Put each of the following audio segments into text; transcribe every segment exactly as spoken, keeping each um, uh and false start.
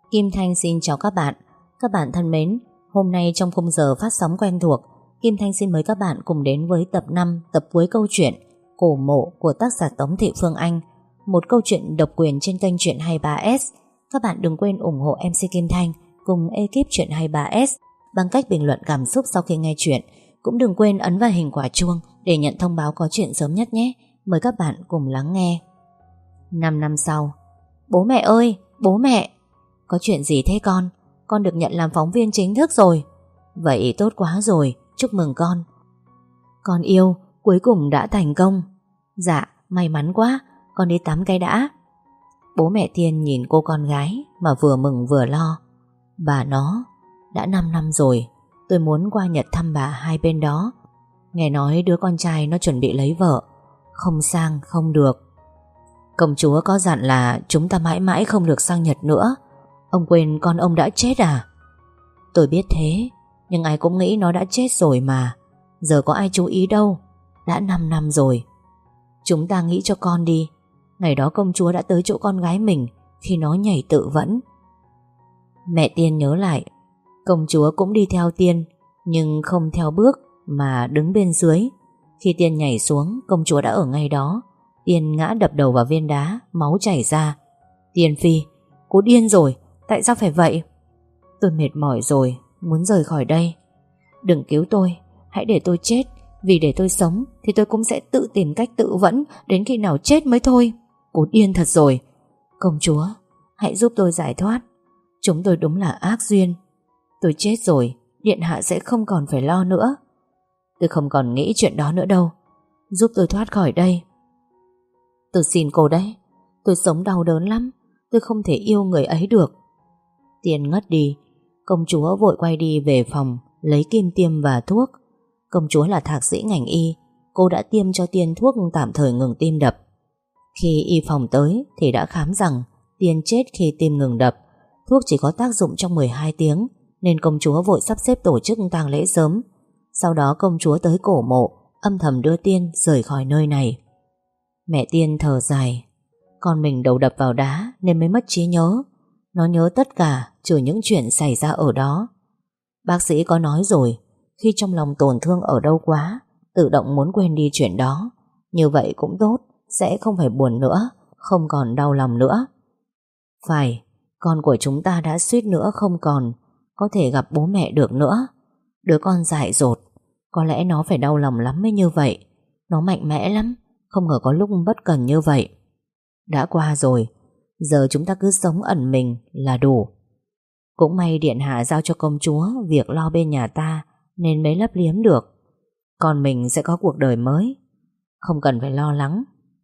Kim Thanh xin chào các bạn. Các bạn thân mến, hôm nay trong khung giờ phát sóng quen thuộc, Kim Thanh xin mời các bạn cùng đến với tập năm, tập cuối câu chuyện Cổ Mộ của tác giả Tống Thị Phương Anh, một câu chuyện độc quyền trên kênh Truyện hai mươi ba S. Các bạn đừng quên ủng hộ em xê Kim Thanh cùng ekip Truyện hai mươi ba S bằng cách bình luận cảm xúc sau khi nghe chuyện. Cũng đừng quên ấn vào hình quả chuông để nhận thông báo có chuyện sớm nhất nhé. Mời các bạn cùng lắng nghe. Năm năm sau. Bố mẹ ơi, bố mẹ! Có chuyện gì thế con? Con được nhận làm phóng viên chính thức rồi. Vậy tốt quá rồi, chúc mừng con. Con yêu, cuối cùng đã thành công. Dạ, may mắn quá, con đi tắm cái đã. Bố mẹ Tiên nhìn cô con gái mà vừa mừng vừa lo. Bà nó, đã năm năm rồi, tôi muốn qua Nhật thăm bà hai bên đó. Nghe nói đứa con trai nó chuẩn bị lấy vợ, không sang không được. Công chúa có dặn là chúng ta mãi mãi không được sang Nhật nữa. Ông quên con ông đã chết à? Tôi biết thế, nhưng ai cũng nghĩ nó đã chết rồi mà. Giờ có ai chú ý đâu. Đã năm năm rồi. Chúng ta nghĩ cho con đi. Ngày đó công chúa đã tới chỗ con gái mình khi nó nhảy tự vẫn. Mẹ Tiên nhớ lại, công chúa cũng đi theo Tiên, nhưng không theo bước mà đứng bên dưới. Khi Tiên nhảy xuống, công chúa đã ở ngay đó. Tiên ngã đập đầu vào viên đá, máu chảy ra. Tiên Phi, cô điên rồi, tại sao phải vậy? Tôi mệt mỏi rồi, muốn rời khỏi đây. Đừng cứu tôi, hãy để tôi chết. Vì để tôi sống thì tôi cũng sẽ tự tìm cách tự vẫn đến khi nào chết mới thôi. Cô điên thật rồi. Công chúa, hãy giúp tôi giải thoát. Chúng tôi đúng là ác duyên. Tôi chết rồi, điện hạ sẽ không còn phải lo nữa. Tôi không còn nghĩ chuyện đó nữa đâu. Giúp tôi thoát khỏi đây. Tôi xin cô đấy. Tôi sống đau đớn lắm. Tôi không thể yêu người ấy được. Tiên ngất đi. Công chúa vội quay đi về phòng lấy kim tiêm và thuốc. Công chúa là thạc sĩ ngành y. Cô đã tiêm cho Tiên thuốc tạm thời ngừng tim đập. Khi y phòng tới thì đã khám rằng Tiên chết khi tim ngừng đập. Thuốc chỉ có tác dụng trong mười hai tiếng, nên công chúa vội sắp xếp tổ chức tang lễ sớm. Sau đó công chúa tới cổ mộ, âm thầm đưa Tiên rời khỏi nơi này. Mẹ Tiên thở dài. Con mình đầu đập vào đá nên mới mất trí nhớ. Nó nhớ tất cả trừ những chuyện xảy ra ở đó. Bác sĩ có nói rồi, khi trong lòng tổn thương ở đâu quá, tự động muốn quên đi chuyện đó. Như vậy cũng tốt, sẽ không phải buồn nữa, không còn đau lòng nữa. Phải, con của chúng ta đã suýt nữa không còn có thể gặp bố mẹ được nữa. Đứa con dại dột, có lẽ nó phải đau lòng lắm mới như vậy. Nó mạnh mẽ lắm, không ngờ có lúc bất cần như vậy. Đã qua rồi, giờ chúng ta cứ sống ẩn mình là đủ. Cũng may điện hạ giao cho công chúa việc lo bên nhà ta nên mới lấp liếm được. Còn mình sẽ có cuộc đời mới, không cần phải lo lắng.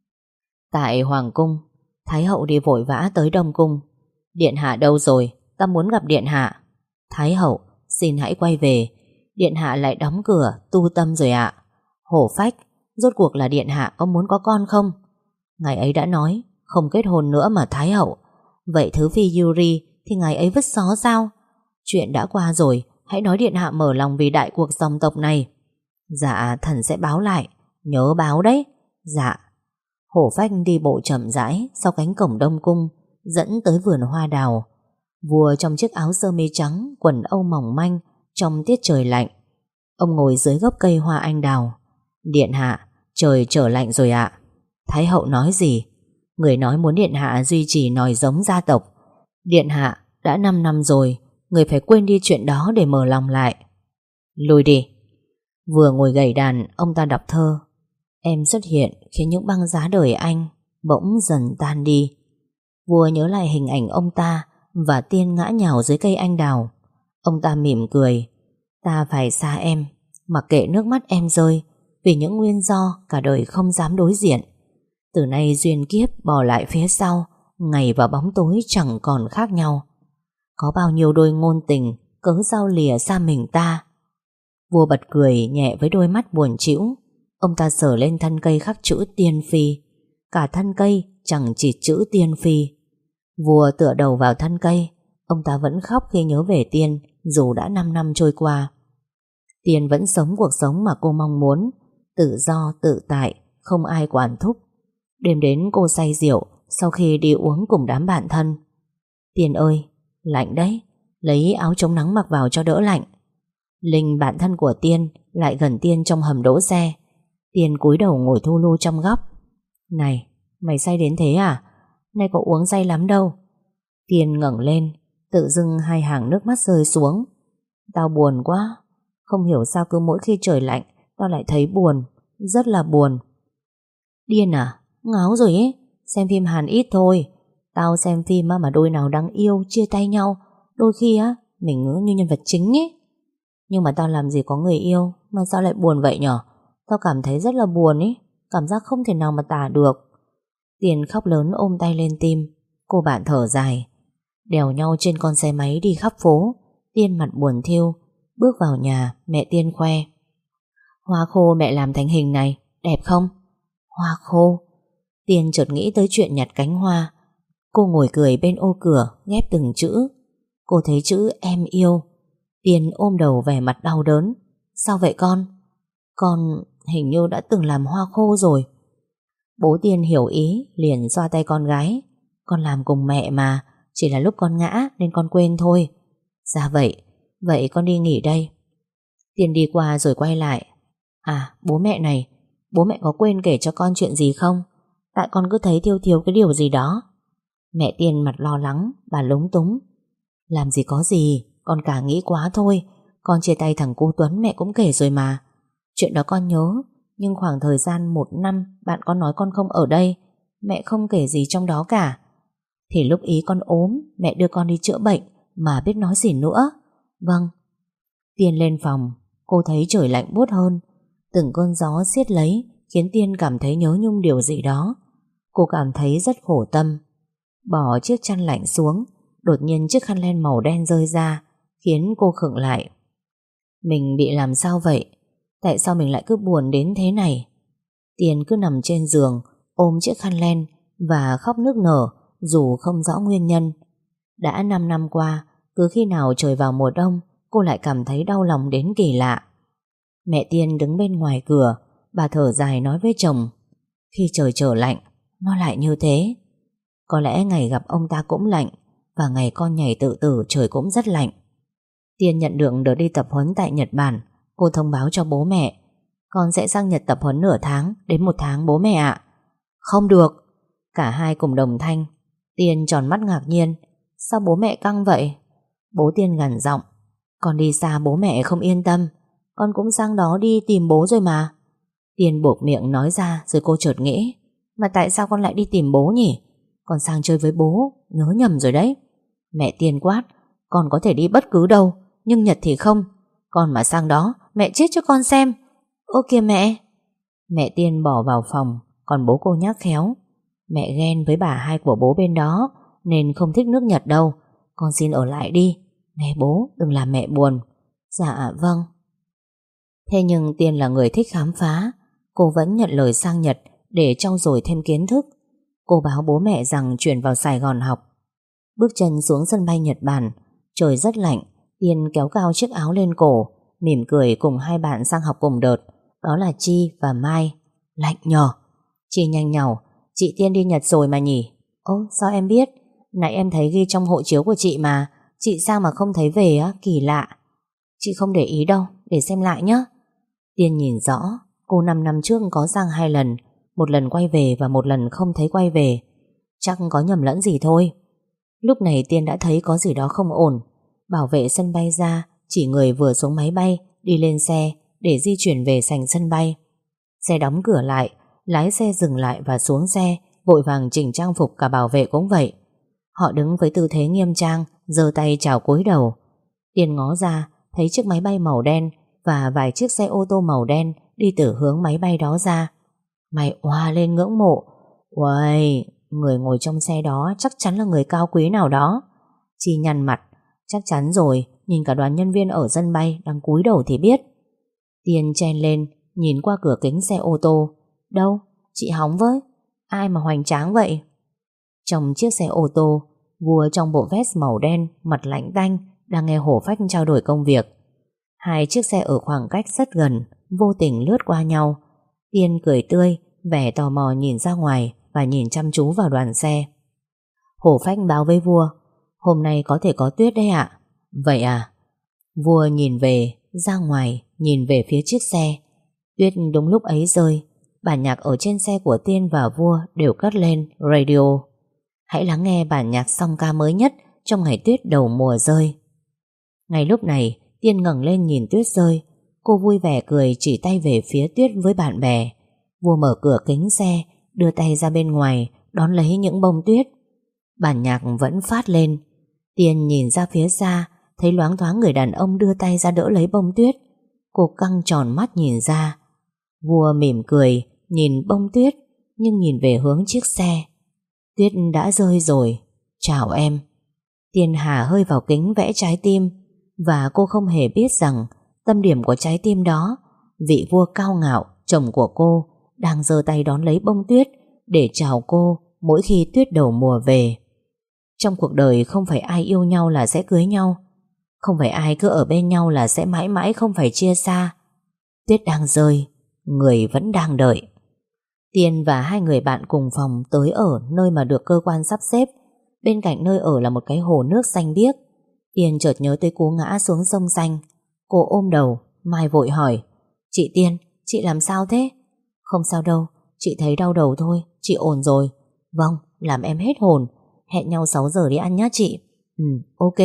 Tại Hoàng cung, Thái hậu đi vội vã tới Đông cung. Điện hạ đâu rồi? Ta muốn gặp điện hạ. Thái hậu, xin hãy quay về. Điện hạ lại đóng cửa tu tâm rồi ạ. Hổ phách, rốt cuộc là điện hạ có muốn có con không? Ngài ấy đã nói không kết hôn nữa mà Thái hậu. Vậy thứ phi Yuri thì ngài ấy vứt xó sao? Chuyện đã qua rồi, hãy nói điện hạ mở lòng vì đại cuộc dòng tộc này. Dạ, thần sẽ báo lại. Nhớ báo đấy. Dạ. Hổ phách đi bộ chậm rãi sau cánh cổng Đông cung, dẫn tới vườn hoa đào. Vua trong chiếc áo sơ mi trắng, quần âu mỏng manh trong tiết trời lạnh. Ông ngồi dưới gốc cây hoa anh đào. Điện hạ, trời trở lạnh rồi ạ. Thái hậu nói gì? Người nói muốn điện hạ duy trì nòi giống gia tộc. Điện hạ, đã năm năm rồi, người phải quên đi chuyện đó để mở lòng lại. Lùi đi. Vừa ngồi gảy đàn, ông ta đọc thơ. Em xuất hiện khiến những băng giá đời anh bỗng dần tan đi. Vua nhớ lại hình ảnh ông ta và Tiên ngã nhào dưới cây anh đào. Ông ta mỉm cười. Ta phải xa em, mặc kệ nước mắt em rơi, vì những nguyên do cả đời không dám đối diện. Từ nay duyên kiếp bỏ lại phía sau, ngày và bóng tối chẳng còn khác nhau. Có bao nhiêu đôi ngôn tình cớ sao lìa xa mình ta. Vua bật cười nhẹ với đôi mắt buồn trĩu. Ông ta sờ lên thân cây khắc chữ Tiên Phi. Cả thân cây chẳng chỉ chữ Tiên Phi. Vua tựa đầu vào thân cây. Ông ta vẫn khóc khi nhớ về Tiên, dù đã năm năm trôi qua. Tiên vẫn sống cuộc sống mà cô mong muốn, tự do tự tại, không ai quản thúc. Đêm đến cô say rượu sau khi đi uống cùng đám bạn thân. Tiên ơi, Lạnh đấy, lấy áo chống nắng mặc vào cho đỡ lạnh. Linh, bạn thân của Tiên, lại gần Tiên trong hầm đỗ xe. Tiên cúi đầu ngồi thu lu trong góc. Này, mày say đến thế à? Nay có uống say lắm đâu. Tiên ngẩng lên, tự dưng hai hàng nước mắt rơi xuống. Tao buồn quá. Không hiểu sao cứ mỗi khi trời lạnh tao lại thấy buồn, rất là buồn. Điên à? Ngáo rồi ấy. Xem phim Hàn ít thôi. Tao xem phim mà đôi nào đáng yêu chia tay nhau, đôi khi á mình như nhân vật chính ấy. Nhưng mà tao làm gì có người yêu mà sao lại buồn vậy nhở? Tao cảm thấy rất là buồn ấy. Cảm giác không thể nào mà tả được. Tiền khóc lớn ôm tay lên tim. Cô bạn thở dài. Đèo nhau trên con xe máy đi khắp phố. Tiên mặt buồn thiêu. Bước vào nhà, mẹ Tiên khoe. Hoa khô mẹ làm thành hình này, đẹp không? Hoa khô? Tiên chợt nghĩ tới chuyện nhặt cánh hoa. Cô ngồi cười bên ô cửa, ghép từng chữ. Cô thấy chữ em yêu. Tiên ôm đầu vẻ mặt đau đớn. Sao vậy con? Con hình như đã từng làm hoa khô rồi. Bố Tiên hiểu ý, liền xoa tay con gái. Con làm cùng mẹ mà, chỉ là lúc con ngã nên con quên thôi. Dạ vậy, vậy con đi nghỉ đây. Tiên đi qua rồi quay lại. À, bố mẹ này, bố mẹ có quên kể cho con chuyện gì không? Tại con cứ thấy thiếu thiếu cái điều gì đó. Mẹ Tiên mặt lo lắng, bà lúng túng. Làm gì có gì, con cả nghĩ quá thôi. Con chia tay thằng cu Tuấn mẹ cũng kể rồi mà. Chuyện đó con nhớ, nhưng khoảng thời gian một năm bạn con nói con không ở đây, mẹ không kể gì trong đó cả. Thì lúc ý con ốm, mẹ đưa con đi chữa bệnh, mà biết nói gì nữa. Vâng. Tiên lên phòng, cô thấy trời lạnh buốt hơn. Từng cơn gió xiết lấy khiến Tiên cảm thấy nhớ nhung điều gì đó. Cô cảm thấy rất khổ tâm. Bỏ chiếc chăn lạnh xuống, đột nhiên chiếc khăn len màu đen rơi ra, khiến cô khựng lại. Mình bị làm sao vậy? Tại sao mình lại cứ buồn đến thế này? Tiên cứ nằm trên giường, ôm chiếc khăn len và khóc nức nở, dù không rõ nguyên nhân. Đã năm năm qua, cứ khi nào trời vào mùa đông, cô lại cảm thấy đau lòng đến kỳ lạ. Mẹ Tiên đứng bên ngoài cửa, bà thở dài nói với chồng. Khi trời trở lạnh, nó lại như thế. Có lẽ ngày gặp ông ta cũng lạnh, và ngày con nhảy tự tử trời cũng rất lạnh. Tiên nhận được được đi tập huấn tại Nhật Bản. Cô thông báo cho bố mẹ. Con sẽ sang Nhật tập huấn nửa tháng đến một tháng bố mẹ ạ. Không được. Cả hai cùng đồng thanh. Tiên tròn mắt ngạc nhiên. Sao bố mẹ căng vậy? Bố Tiên gằn giọng. Con đi xa bố mẹ không yên tâm. Con cũng sang đó đi tìm bố rồi mà. Tiên buộc miệng nói ra, rồi cô chợt nghĩ. Mà tại sao con lại đi tìm bố nhỉ? Con sang chơi với bố, nhớ nhầm rồi đấy. Mẹ Tiên quát. Con có thể đi bất cứ đâu, nhưng Nhật thì không. Con mà sang đó, mẹ chết cho con xem. Ô kìa mẹ. Mẹ Tiên bỏ vào phòng, còn bố cô nhắc khéo. Mẹ ghen với bà hai của bố bên đó, nên không thích nước Nhật đâu. Con xin ở lại đi. Nghe bố, đừng làm mẹ buồn. Dạ vâng. Thế nhưng Tiên là người thích khám phá. Cô vẫn nhận lời sang Nhật để trau dồi thêm kiến thức. Cô báo bố mẹ rằng chuyển vào Sài Gòn học. Bước chân xuống sân bay Nhật Bản. Trời rất lạnh. Tiên kéo cao chiếc áo lên cổ, mỉm cười cùng hai bạn sang học cùng đợt. Đó là Chi và Mai. Lạnh nhờ. Chi nhanh nhảu. Chị Tiên đi Nhật rồi mà nhỉ? Ô sao em biết? Nãy em thấy ghi trong hộ chiếu của chị mà. Chị sao mà không thấy về á? Kỳ lạ. Chị không để ý đâu, để xem lại nhé. Tiên nhìn rõ. Cô năm năm trước có sang hai lần. Một lần quay về và một lần không thấy quay về. Chắc có nhầm lẫn gì thôi. Lúc này Tiên đã thấy có gì đó không ổn. Bảo vệ sân bay ra chỉ người vừa xuống máy bay đi lên xe để di chuyển về sảnh sân bay. Xe đóng cửa lại, lái xe dừng lại và xuống xe, vội vàng chỉnh trang phục. Cả bảo vệ cũng vậy. Họ đứng với tư thế nghiêm trang, giơ tay chào cúi đầu. Tiên ngó ra thấy chiếc máy bay màu đen và vài chiếc xe ô tô màu đen đi từ hướng máy bay đó ra. Mày oa lên ngưỡng mộ. Uầy, người ngồi trong xe đó chắc chắn là người cao quý nào đó. Chi nhăn mặt. Chắc chắn rồi, nhìn cả đoàn nhân viên ở sân bay đang cúi đầu thì biết. Tiên chen lên, nhìn qua cửa kính xe ô tô. Đâu, chị hóng với. Ai mà hoành tráng vậy? Trong chiếc xe ô tô, vua trong bộ vest màu đen, mặt lạnh tanh, đang nghe hổ phách trao đổi công việc. Hai chiếc xe ở khoảng cách rất gần, vô tình lướt qua nhau. Tiên cười tươi, vẻ tò mò nhìn ra ngoài và nhìn chăm chú vào đoàn xe. Hổ phách báo với vua. Hôm nay có thể có tuyết đấy ạ. Vậy à? Vua nhìn về, ra ngoài, nhìn về phía chiếc xe. Tuyết đúng lúc ấy rơi. Bản nhạc ở trên xe của Tiên và Vua đều cất lên radio. Hãy lắng nghe bản nhạc song ca mới nhất trong ngày tuyết đầu mùa rơi. Ngay lúc này, Tiên ngẩng lên nhìn tuyết rơi. Cô vui vẻ cười chỉ tay về phía tuyết với bạn bè. Vua mở cửa kính xe, đưa tay ra bên ngoài đón lấy những bông tuyết. Bản nhạc vẫn phát lên. Tiên nhìn ra phía xa, thấy loáng thoáng người đàn ông đưa tay ra đỡ lấy bông tuyết. Cô căng tròn mắt nhìn ra. Vua mỉm cười, nhìn bông tuyết, nhưng nhìn về hướng chiếc xe. Tuyết đã rơi rồi. Chào em. Tiên hà hơi vào kính vẽ trái tim, và cô không hề biết rằng tâm điểm của trái tim đó, vị vua cao ngạo, chồng của cô, đang giơ tay đón lấy bông tuyết để chào cô mỗi khi tuyết đầu mùa về. Trong cuộc đời không phải ai yêu nhau là sẽ cưới nhau, không phải ai cứ ở bên nhau là sẽ mãi mãi không phải chia xa. Tuyết đang rơi, người vẫn đang đợi. Tiên và hai người bạn cùng phòng tới ở nơi mà được cơ quan sắp xếp. Bên cạnh nơi ở là một cái hồ nước xanh biếc. Tiên chợt nhớ tới cú ngã xuống sông xanh. Cô ôm đầu, Mai vội hỏi: Chị Tiên, chị làm sao thế? Không sao đâu, chị thấy đau đầu thôi, chị ổn rồi. Vâng, làm em hết hồn. Hẹn nhau sáu giờ đi ăn nhá chị. Ừ, ok.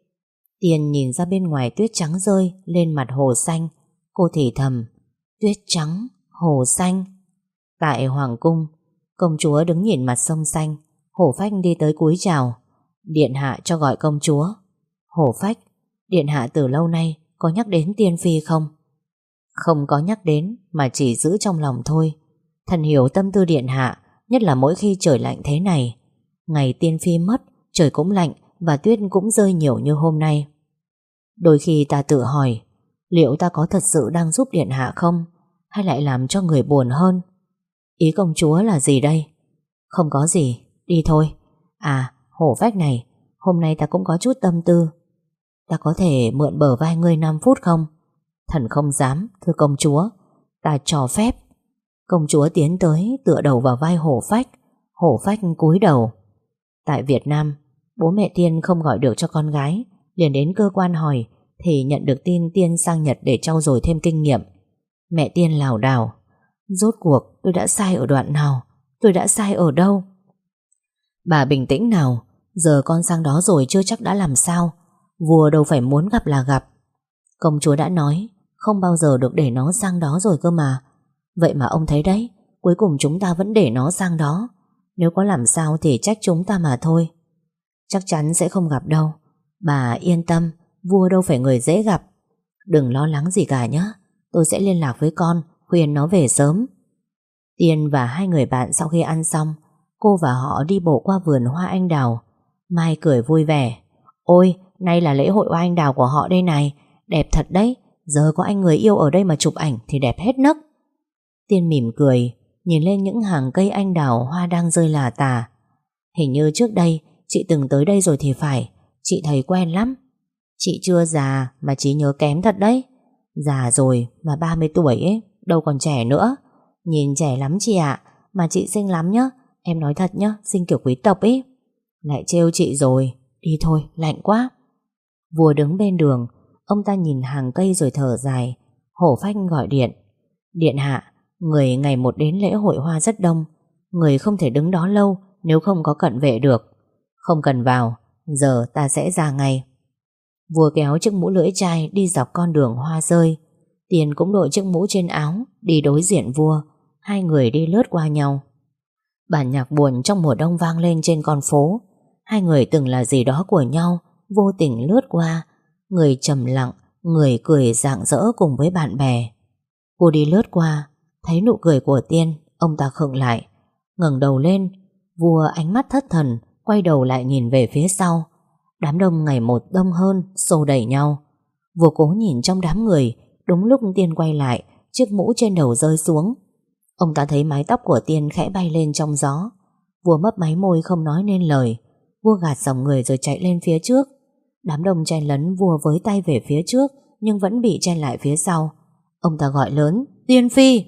Tiên nhìn ra bên ngoài tuyết trắng rơi lên mặt hồ xanh. Cô thì thầm: Tuyết trắng, hồ xanh. Tại Hoàng cung, công chúa đứng nhìn mặt sông xanh. Hổ Phách đi tới cúi chào. Điện hạ cho gọi công chúa. Hổ Phách, điện hạ từ lâu nay có nhắc đến Tiên Phi không? Không có nhắc đến, mà chỉ giữ trong lòng thôi. Thần hiểu tâm tư điện hạ, nhất là mỗi khi trời lạnh thế này. Ngày Tiên Phi mất, trời cũng lạnh và tuyết cũng rơi nhiều như hôm nay. Đôi khi ta tự hỏi, liệu ta có thật sự đang giúp điện hạ không, hay lại làm cho người buồn hơn? Ý công chúa là gì đây? Không có gì, đi thôi. À, Hổ Phách này, hôm nay ta cũng có chút tâm tư. Ta có thể mượn bờ vai ngươi năm phút không? Thần không dám, thưa công chúa. Ta cho phép. Công chúa tiến tới, tựa đầu vào vai Hổ Phách. Hổ Phách cúi đầu. Tại Việt Nam, bố mẹ Tiên không gọi được cho con gái, liền đến cơ quan hỏi, thì nhận được tin Tiên sang Nhật để trau dồi thêm kinh nghiệm. Mẹ Tiên lảo đảo: Rốt cuộc tôi đã sai ở đoạn nào? Tôi đã sai ở đâu? Bà bình tĩnh nào. Giờ con sang đó rồi chưa chắc đã làm sao. Vua đâu phải muốn gặp là gặp. Công chúa đã nói không bao giờ được để nó sang đó rồi cơ mà. Vậy mà ông thấy đấy, cuối cùng chúng ta vẫn để nó sang đó. Nếu có làm sao thì trách chúng ta mà thôi. Chắc chắn sẽ không gặp đâu. Bà yên tâm, vua đâu phải người dễ gặp. Đừng lo lắng gì cả nhé. Tôi sẽ liên lạc với con, khuyên nó về sớm. Tiên và hai người bạn sau khi ăn xong, cô và họ đi bộ qua vườn hoa anh đào. Mai cười vui vẻ: Ôi, nay là lễ hội hoa anh đào của họ đây này. Đẹp thật đấy. Giờ có anh người yêu ở đây mà chụp ảnh thì đẹp hết nấc. Tiên mỉm cười, nhìn lên những hàng cây anh đào hoa đang rơi lả tả. Hình như trước đây chị từng tới đây rồi thì phải. Chị thấy quen lắm. Chị chưa già mà trí nhớ kém thật đấy. Già rồi mà ba mươi tuổi ấy, đâu còn trẻ nữa. Nhìn trẻ lắm chị ạ. Mà chị xinh lắm nhá. Em nói thật nhá, xinh kiểu quý tộc ấy. Lại trêu chị rồi. Đi thôi, lạnh quá. Vua đứng bên đường. Ông ta nhìn hàng cây rồi thở dài. Hổ Phách gọi điện: Điện hạ, người ngày một đến lễ hội hoa rất đông. Người không thể đứng đó lâu nếu không có cận vệ được. Không cần vào, giờ ta sẽ ra ngay. Vua kéo chiếc mũ lưỡi chai đi dọc con đường hoa rơi. Tiên cũng đội chiếc mũ trên áo, đi đối diện vua. Hai người đi lướt qua nhau. Bản nhạc buồn trong mùa đông vang lên trên con phố. Hai người từng là gì đó của nhau, vô tình lướt qua. Người trầm lặng, người cười rạng rỡ cùng với bạn bè. Cô đi lướt qua, thấy nụ cười của Tiên, ông ta khựng lại, ngẩng đầu lên. Vua ánh mắt thất thần, quay đầu lại nhìn về phía sau. Đám đông ngày một đông hơn, xô đẩy nhau. Vua cố nhìn trong đám người. Đúng lúc Tiên quay lại, chiếc mũ trên đầu rơi xuống. Ông ta thấy mái tóc của Tiên khẽ bay lên trong gió. Vua mấp máy môi không nói nên lời. Vua gạt dòng người rồi chạy lên phía trước. Đám đông chen lấn, vua với tay về phía trước nhưng vẫn bị chen lại phía sau. Ông ta gọi lớn: Tiên Phi!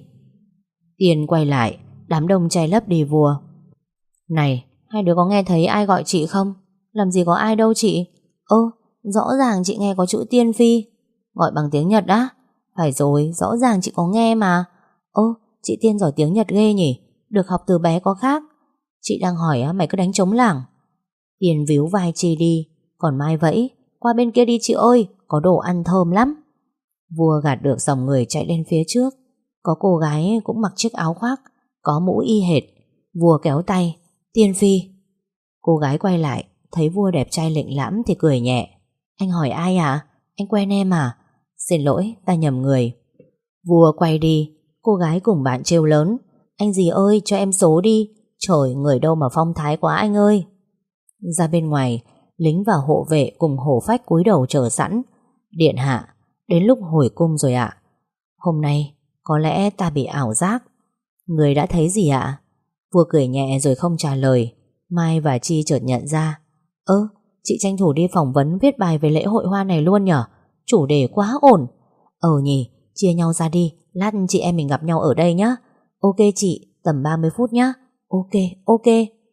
Tiên quay lại, đám đông che lấp đi vua. Này, hai đứa có nghe thấy ai gọi chị không? Làm gì có ai đâu chị. Ơ, rõ ràng chị nghe có chữ Tiên Phi. Gọi bằng tiếng Nhật á? Phải rồi, rõ ràng chị có nghe mà. Ơ, chị Tiên giỏi tiếng Nhật ghê nhỉ. Được học từ bé có khác. Chị đang hỏi á, mày cứ đánh trống lảng. Tiên víu vai Chi đi. Còn Mai vẫy, qua bên kia đi chị ơi, có đồ ăn thơm lắm. Vua gạt được dòng người chạy lên phía trước. Có cô gái cũng mặc chiếc áo khoác, có mũ y hệt. Vua kéo tay. Tiên Phi. Cô gái quay lại, thấy vua đẹp trai lệnh lãm thì cười nhẹ. Anh hỏi ai à? Anh quen em à? Xin lỗi, ta nhầm người. Vua quay đi. Cô gái cùng bạn trêu lớn. Anh gì ơi, cho em số đi. Trời, người đâu mà phong thái quá anh ơi. Ra bên ngoài, lính và hộ vệ cùng hổ phách cúi đầu chờ sẵn. Điện hạ, đến lúc hồi cung rồi ạ. Hôm nay có lẽ ta bị ảo giác. Người đã thấy gì ạ? Vua cười nhẹ rồi không trả lời. Mai và Chi chợt nhận ra. Ơ, chị tranh thủ đi phỏng vấn viết bài về lễ hội hoa này luôn nhở? Chủ đề quá ổn. Ờ nhỉ, chia nhau ra đi. Lát chị em mình gặp nhau ở đây nhá. Ok chị, tầm ba mươi phút nhá. Ok, ok.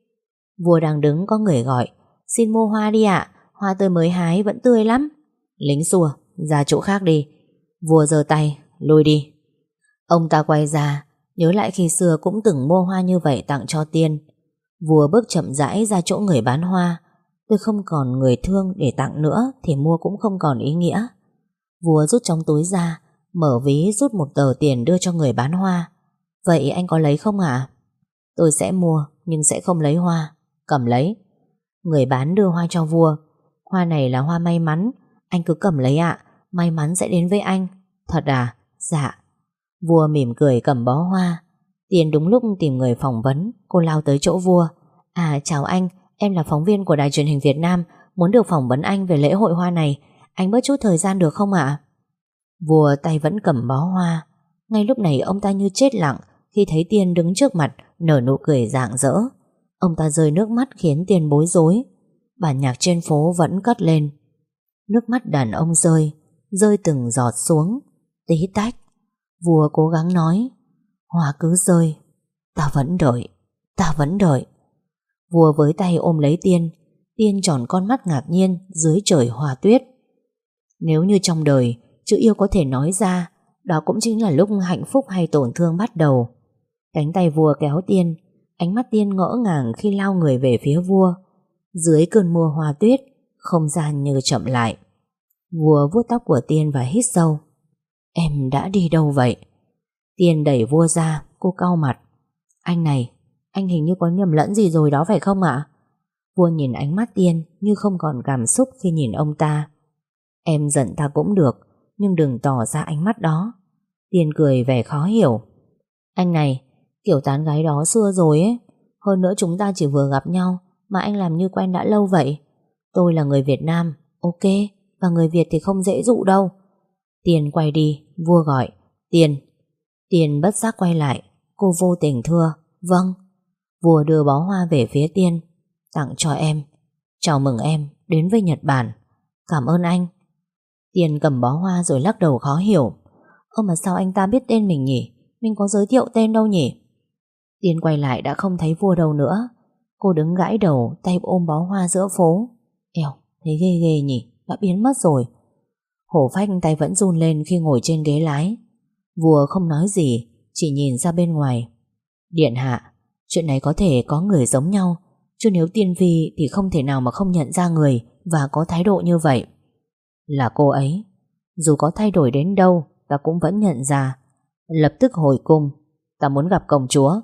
Vua đang đứng có người gọi. Xin mua hoa đi ạ. Hoa tươi mới hái vẫn tươi lắm. Lính xua, ra chỗ khác đi. Vua giơ tay, lùi đi. Ông ta quay ra, nhớ lại khi xưa cũng từng mua hoa như vậy tặng cho Tiên. Vua bước chậm rãi ra chỗ người bán hoa. Tôi không còn người thương để tặng nữa thì mua cũng không còn ý nghĩa. Vua rút trong túi ra, mở ví rút một tờ tiền đưa cho người bán hoa. Vậy anh có lấy không ạ? Tôi sẽ mua nhưng sẽ không lấy hoa. Cầm lấy. Người bán đưa hoa cho vua. Hoa này là hoa may mắn. Anh cứ cầm lấy ạ. May mắn sẽ đến với anh. Thật à? Dạ. Vua mỉm cười cầm bó hoa. Tiên đúng lúc tìm người phỏng vấn. Cô lao tới chỗ vua. À chào anh, em là phóng viên của Đài Truyền hình Việt Nam, muốn được phỏng vấn anh về lễ hội hoa này. Anh bớt chút thời gian được không ạ? Vua tay vẫn cầm bó hoa. Ngay lúc này ông ta như chết lặng khi thấy Tiên đứng trước mặt nở nụ cười rạng rỡ. Ông ta rơi nước mắt khiến Tiên bối rối. Bản nhạc trên phố vẫn cất lên. Nước mắt đàn ông rơi, rơi từng giọt xuống, tí tách. Vua cố gắng nói, hoa cứ rơi, ta vẫn đợi, ta vẫn đợi. Vua với tay ôm lấy Tiên. Tiên tròn con mắt ngạc nhiên dưới trời hoa tuyết. Nếu như trong đời chữ yêu có thể nói ra, đó cũng chính là lúc hạnh phúc hay tổn thương bắt đầu. Cánh tay vua kéo Tiên. Ánh mắt Tiên ngỡ ngàng khi lao người về phía vua. Dưới cơn mưa hoa tuyết, không gian như chậm lại. Vua vuốt tóc của Tiên và hít sâu. Em đã đi đâu vậy? Tiên đẩy vua ra. Cô cau mặt. Anh này, anh hình như có nhầm lẫn gì rồi đó phải không ạ? Vua nhìn ánh mắt Tiên như không còn cảm xúc khi nhìn ông ta. Em giận ta cũng được, nhưng đừng tỏ ra ánh mắt đó. Tiên cười vẻ khó hiểu. Anh này, kiểu tán gái đó xưa rồi ấy. Hơn nữa chúng ta chỉ vừa gặp nhau mà anh làm như quen đã lâu vậy. Tôi là người Việt Nam, ok, và người Việt thì không dễ dụ đâu. Tiên quay đi. Vua gọi. Tiên. Tiên bất giác quay lại. Cô vô tình thưa. Vâng. Vua đưa bó hoa về phía Tiên. Tặng cho em. Chào mừng em đến với Nhật Bản. Cảm ơn anh. Tiên cầm bó hoa rồi lắc đầu khó hiểu. Ơ mà sao anh ta biết tên mình nhỉ? Mình có giới thiệu tên đâu nhỉ? Tiên quay lại đã không thấy vua đâu nữa. Cô đứng gãi đầu, tay ôm bó hoa giữa phố. Eo, thấy ghê ghê nhỉ? Đã biến mất rồi. Hổ phách tay vẫn run lên khi ngồi trên ghế lái. Vua không nói gì, chỉ nhìn ra bên ngoài. Điện hạ, chuyện này có thể có người giống nhau, chứ nếu Tiên Phi thì không thể nào mà không nhận ra người và có thái độ như vậy. Là cô ấy. Dù có thay đổi đến đâu, ta cũng vẫn nhận ra. Lập tức hồi cung. Ta muốn gặp công chúa.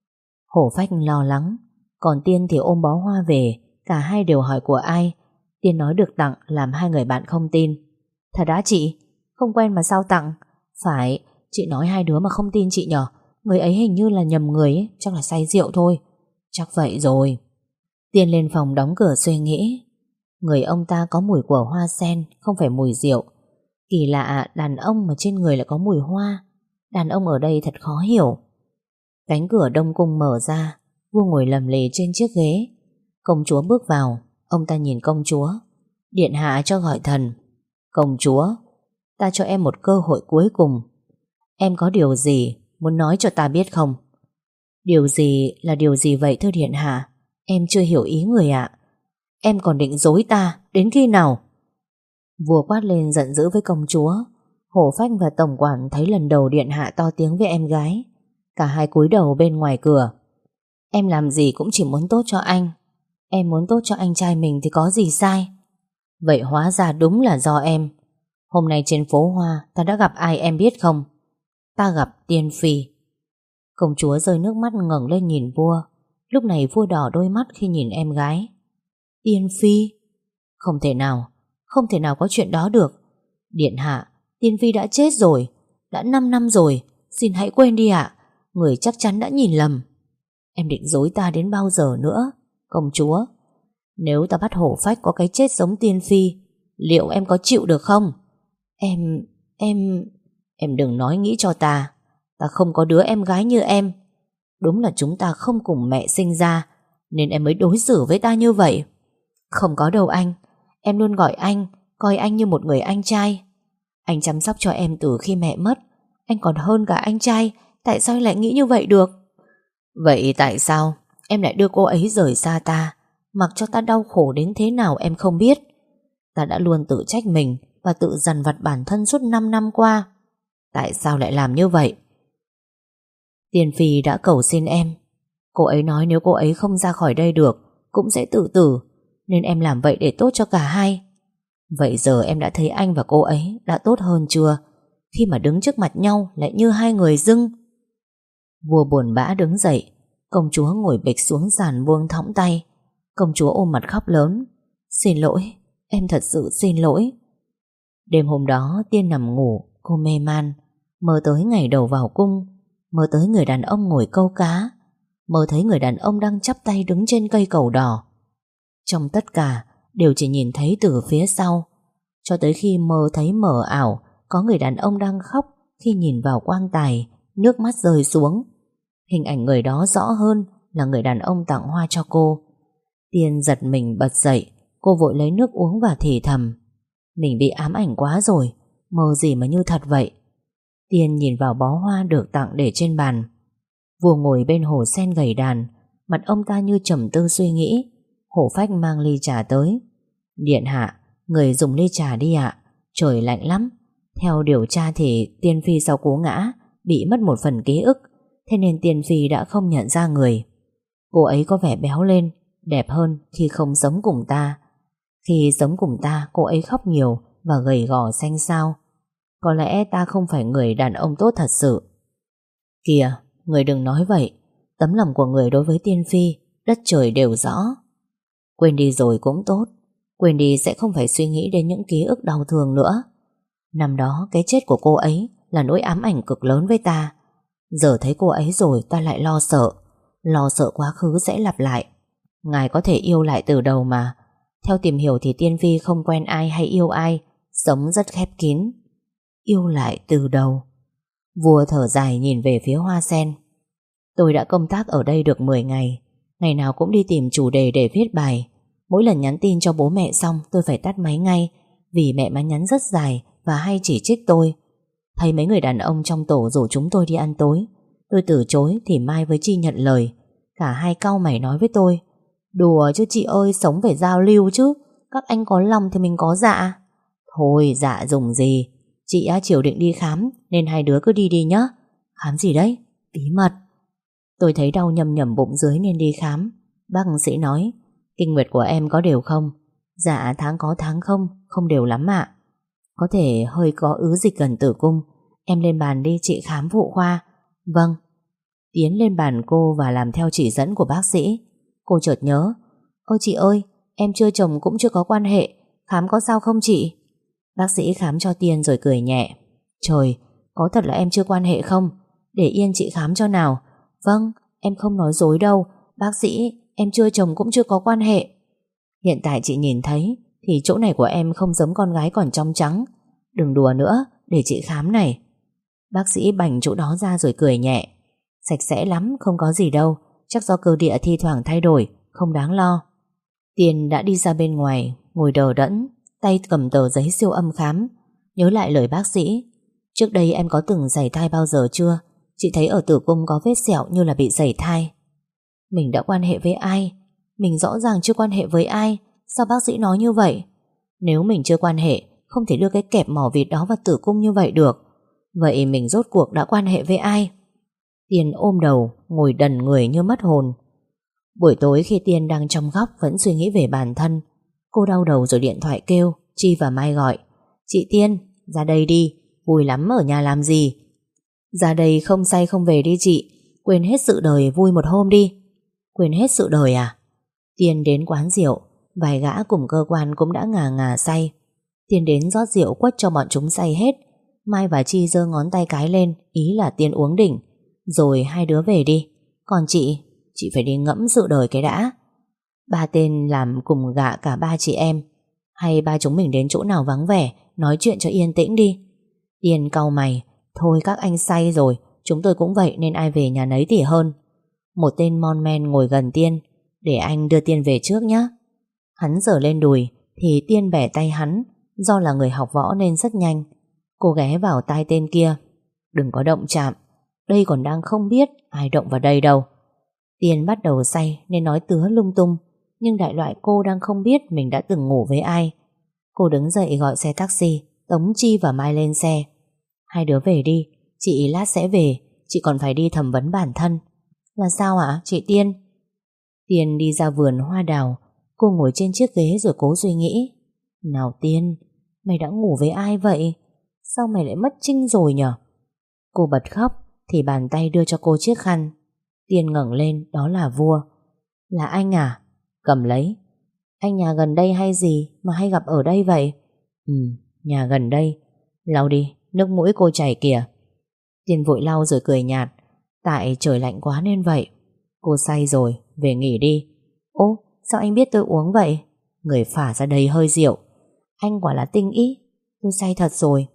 Hổ phách lo lắng. Còn Tiên thì ôm bó hoa về. Cả hai đều hỏi của ai. Tiên nói được tặng làm hai người bạn không tin. Thật đã chị? Không quen mà sao tặng? Phải, chị nói hai đứa mà không tin chị nhở. Người ấy hình như là nhầm người ấy. Chắc là say rượu thôi. Chắc vậy rồi. Tiên lên phòng đóng cửa suy nghĩ. Người ông ta có mùi của hoa sen, không phải mùi rượu. Kỳ lạ, đàn ông mà trên người lại có mùi hoa. Đàn ông ở đây thật khó hiểu. Cánh cửa đông cung mở ra. Vua ngồi lầm lì trên chiếc ghế. Công chúa bước vào. Ông ta nhìn công chúa. Điện hạ cho gọi thần. Công chúa, ta cho em một cơ hội cuối cùng. Em có điều gì muốn nói cho ta biết không? Điều gì là điều gì vậy thưa điện hạ? Em chưa hiểu ý người ạ. Em còn định dối ta đến khi nào? Vua quát lên giận dữ với công chúa. Hổ Phách và tổng quản thấy lần đầu điện hạ to tiếng với em gái. Cả hai cúi đầu bên ngoài cửa. Em làm gì cũng chỉ muốn tốt cho anh. Em muốn tốt cho anh trai mình thì có gì sai? Vậy hóa ra đúng là do em. Hôm nay trên phố Hoa ta đã gặp ai em biết không? Ta gặp Tiên Phi. Công chúa rơi nước mắt ngẩng lên nhìn vua. Lúc này vua đỏ đôi mắt khi nhìn em gái. Tiên Phi? Không thể nào, không thể nào có chuyện đó được. Điện hạ, Tiên Phi đã chết rồi. Đã năm năm rồi. Xin hãy quên đi ạ. Người chắc chắn đã nhìn lầm. Em định dối ta đến bao giờ nữa? Công chúa, nếu ta bắt Hổ Phách có cái chết giống Tiên Phi, liệu em có chịu được không? Em, em... Em đừng nói nghĩ cho ta. Ta không có đứa em gái như em. Đúng là chúng ta không cùng mẹ sinh ra, nên em mới đối xử với ta như vậy. Không có đâu anh. Em luôn gọi anh, coi anh như một người anh trai. Anh chăm sóc cho em từ khi mẹ mất. Anh còn hơn cả anh trai. Tại sao anh lại nghĩ như vậy được? Vậy tại sao em lại đưa cô ấy rời xa ta, mặc cho ta đau khổ đến thế nào em không biết? Ta đã luôn tự trách mình và tự dằn vặt bản thân suốt năm năm qua. Tại sao lại làm như vậy? Tiên Phi đã cầu xin em. Cô ấy nói nếu cô ấy không ra khỏi đây được cũng sẽ tự tử, nên em làm vậy để tốt cho cả hai. Vậy giờ em đã thấy anh và cô ấy đã tốt hơn chưa, khi mà đứng trước mặt nhau lại như hai người dưng? Vua buồn bã đứng dậy. Công chúa ngồi bịch xuống sàn buông thõng tay. Công chúa ôm mặt khóc lớn. Xin lỗi, em thật sự xin lỗi. Đêm hôm đó Tiên nằm ngủ. Cô mê man, mơ tới ngày đầu vào cung, mơ tới người đàn ông ngồi câu cá, mơ thấy người đàn ông đang chắp tay đứng trên cây cầu đỏ. Trong tất cả đều chỉ nhìn thấy từ phía sau, cho tới khi mơ thấy mờ ảo có người đàn ông đang khóc khi nhìn vào quan tài, nước mắt rơi xuống. Hình ảnh người đó rõ hơn là người đàn ông tặng hoa cho cô. Tiên giật mình bật dậy. Cô vội lấy nước uống và thì thầm: mình bị ám ảnh quá rồi. Mơ gì mà như thật vậy? Tiên nhìn vào bó hoa được tặng để trên bàn. Vua ngồi bên hồ sen gầy đàn, mặt ông ta như trầm tư suy nghĩ. Hổ Phách mang ly trà tới. Điện hạ, người dùng ly trà đi ạ. Trời lạnh lắm. Theo điều tra thì Tiên Phi sau cú ngã bị mất một phần ký ức, thế nên Tiên Phi đã không nhận ra người. Cô ấy có vẻ béo lên, đẹp hơn khi không sống cùng ta. Khi sống cùng ta, cô ấy khóc nhiều và gầy gò xanh xao. Có lẽ ta không phải người đàn ông tốt thật sự. Kìa, người đừng nói vậy. Tấm lòng của người đối với Tiên Phi đất trời đều rõ. Quên đi rồi cũng tốt. Quên đi sẽ không phải suy nghĩ đến những ký ức đau thương nữa. Năm đó cái chết của cô ấy là nỗi ám ảnh cực lớn với ta. Giờ thấy cô ấy rồi ta lại lo sợ. Lo sợ quá khứ sẽ lặp lại. Ngài có thể yêu lại từ đầu mà. Theo tìm hiểu thì Tiên Phi không quen ai hay yêu ai, sống rất khép kín. Yêu lại từ đầu. Vua thở dài nhìn về phía hoa sen. Tôi đã công tác ở đây được mười ngày. Ngày nào cũng đi tìm chủ đề để viết bài. Mỗi lần nhắn tin cho bố mẹ xong tôi phải tắt máy ngay, vì mẹ má nhắn rất dài và hay chỉ trích tôi. Thấy mấy người đàn ông trong tổ rủ chúng tôi đi ăn tối, tôi từ chối thì Mai với Chi nhận lời. Cả hai cau mày nói với tôi: đùa chứ chị ơi, sống phải giao lưu chứ. Các anh có lòng thì mình có dạ. Thôi dạ dùng gì. Chị á chiều định đi khám, nên hai đứa cứ đi đi nhá. Khám gì đấy? Bí mật. Tôi thấy đau nhầm nhầm bụng dưới nên đi khám. Bác sĩ nói: kinh nguyệt của em có đều không? Dạ tháng có tháng không, không đều lắm ạ. Có thể hơi có ứ dịch gần tử cung. Em lên bàn đi chị khám phụ khoa. Vâng. Tiến lên bàn cô và làm theo chỉ dẫn của bác sĩ. Cô chợt nhớ: ôi chị ơi, em chưa chồng cũng chưa có quan hệ, khám có sao không chị? Bác sĩ khám cho Tiên rồi cười nhẹ: trời, có thật là em chưa quan hệ không? Để yên chị khám cho nào. Vâng, em không nói dối đâu. Bác sĩ, em chưa chồng cũng chưa có quan hệ. Hiện tại chị nhìn thấy thì chỗ này của em không giống con gái còn trong trắng. Đừng đùa nữa, để chị khám này. Bác sĩ bành chỗ đó ra rồi cười nhẹ: sạch sẽ lắm, không có gì đâu. Chắc do cơ địa thi thoảng thay đổi, không đáng lo. Tiên đã đi ra bên ngoài, ngồi đờ đẫn, tay cầm tờ giấy siêu âm khám. Nhớ lại lời bác sĩ: trước đây em có từng sảy thai bao giờ chưa? Chị thấy ở tử cung có vết sẹo như là bị sảy thai. Mình đã quan hệ với ai? Mình rõ ràng chưa quan hệ với ai. Sao bác sĩ nói như vậy? Nếu mình chưa quan hệ, không thể đưa cái kẹp mỏ vịt đó vào tử cung như vậy được. Vậy mình rốt cuộc đã quan hệ với ai? Tiên ôm đầu, ngồi đần người như mất hồn. Buổi tối khi Tiên đang trong góc vẫn suy nghĩ về bản thân, cô đau đầu rồi điện thoại kêu. Chi và Mai gọi. Chị Tiên, ra đây đi, vui lắm ở nhà làm gì? Ra đây không say không về đi chị, quên hết sự đời vui một hôm đi. Quên hết sự đời à? Tiên đến quán rượu, vài gã cùng cơ quan cũng đã ngà ngà say. Tiên đến rót rượu quất cho bọn chúng say hết. Mai và Chi giơ ngón tay cái lên, ý là Tiên uống đỉnh. Rồi hai đứa về đi. Còn chị, chị phải đi ngẫm sự đời cái đã. Ba tên làm cùng gạ cả ba chị em. Hay ba chúng mình đến chỗ nào vắng vẻ, nói chuyện cho yên tĩnh đi. Tiên cau mày. Thôi các anh say rồi, chúng tôi cũng vậy nên ai về nhà nấy thì hơn. Một tên mon men ngồi gần Tiên. Để anh đưa Tiên về trước nhé. Hắn giở lên đùi thì Tiên bẻ tay hắn. Do là người học võ nên rất nhanh. Cô ghé vào tai tên kia. Đừng có động chạm, đây còn đang không biết ai động vào đây đâu. Tiên bắt đầu say nên nói tứa lung tung, nhưng đại loại cô đang không biết mình đã từng ngủ với ai. Cô đứng dậy gọi xe taxi, tống Chi và Mai lên xe. Hai đứa về đi, chị lát sẽ về, chị còn phải đi thẩm vấn bản thân. Là sao ạ chị Tiên? Tiên đi ra vườn hoa đào. Cô ngồi trên chiếc ghế rồi cố suy nghĩ. Nào Tiên, mày đã ngủ với ai vậy? Sao mày lại mất trinh rồi nhở? Cô bật khóc thì bàn tay đưa cho cô chiếc khăn. Tiên ngẩng lên, đó là Vua. Là anh à? Cầm lấy. Anh nhà gần đây hay gì mà hay gặp ở đây vậy? Ừ, nhà gần đây. Lau đi, nước mũi cô chảy kìa. Tiên vội lau rồi cười nhạt. Tại trời lạnh quá nên vậy. Cô say rồi, về nghỉ đi. Ô, sao anh biết tôi uống vậy? Người phả ra đầy hơi rượu. Anh quả là tinh ý. Tôi say thật rồi.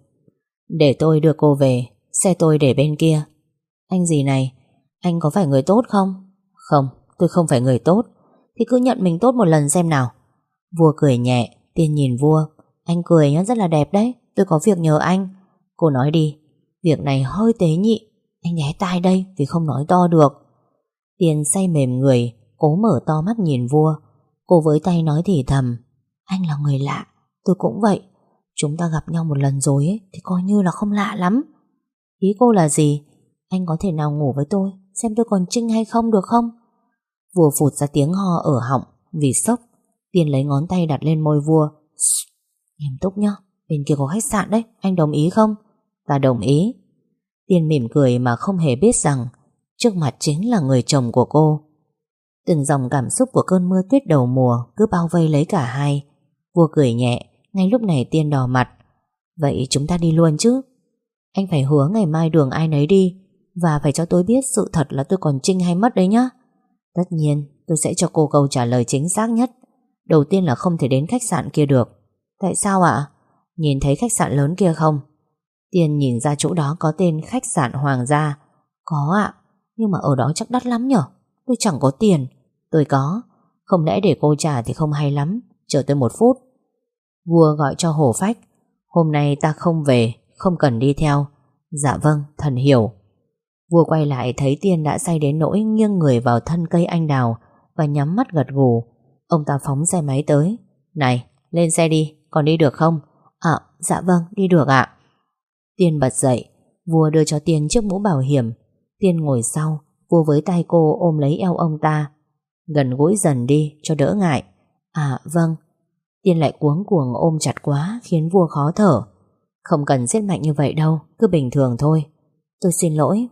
Để tôi đưa cô về, xe tôi để bên kia. Anh gì này, anh có phải người tốt không? Không, tôi không phải người tốt. Thì cứ nhận mình tốt một lần xem nào. Vua cười nhẹ. Tiên nhìn Vua. Anh cười nhá, rất là đẹp đấy. Tôi có việc nhờ anh. Cô nói đi. Việc này hơi tế nhị. Anh ghé tai đây vì không nói to được. Tiên say mềm người, cố mở to mắt nhìn Vua. Cô với tay nói thì thầm. Anh là người lạ, tôi cũng vậy. Chúng ta gặp nhau một lần rồi ấy, thì coi như là không lạ lắm. Ý cô là gì? Anh có thể nào ngủ với tôi, xem tôi còn trinh hay không được không? Vua phụt ra tiếng ho ở họng vì sốc. Tiên lấy ngón tay đặt lên môi Vua. Nghiêm túc nhá, bên kia có khách sạn đấy, anh đồng ý không? Ta đồng ý. Tiên mỉm cười mà không hề biết rằng trước mặt chính là người chồng của cô. Từng dòng cảm xúc của cơn mưa tuyết đầu mùa cứ bao vây lấy cả hai. Vua cười nhẹ. Ngay lúc này Tiên đỏ mặt. Vậy chúng ta đi luôn chứ? Anh phải hứa ngày mai đường ai nấy đi. Và phải cho tôi biết sự thật là tôi còn trinh hay mất đấy nhá. Tất nhiên tôi sẽ cho cô câu trả lời chính xác nhất. Đầu tiên là không thể đến khách sạn kia được. Tại sao ạ? Nhìn thấy khách sạn lớn kia không? Tiên nhìn ra chỗ đó có tên khách sạn Hoàng gia. Có ạ. Nhưng mà ở đó chắc đắt lắm nhở? Tôi chẳng có tiền. Tôi có. Không lẽ để cô trả thì không hay lắm. Chờ tôi một phút. Vua gọi cho Hổ Phách. Hôm nay ta không về, không cần đi theo. Dạ vâng, thần hiểu. Vua quay lại thấy Tiên đã say đến nỗi nghiêng người vào thân cây anh đào và nhắm mắt gật gù. Ông ta phóng xe máy tới. Này, lên xe đi, còn đi được không? À, dạ vâng, đi được ạ. Tiên bật dậy. Vua đưa cho Tiên chiếc mũ bảo hiểm. Tiên ngồi sau. Vua với tay cô ôm lấy eo ông ta. Gần gũi dần đi cho đỡ ngại. À vâng. Tiên lại cuống cuồng ôm chặt quá khiến Vua khó thở. Không cần siết mạnh như vậy đâu, cứ bình thường thôi. Tôi xin lỗi.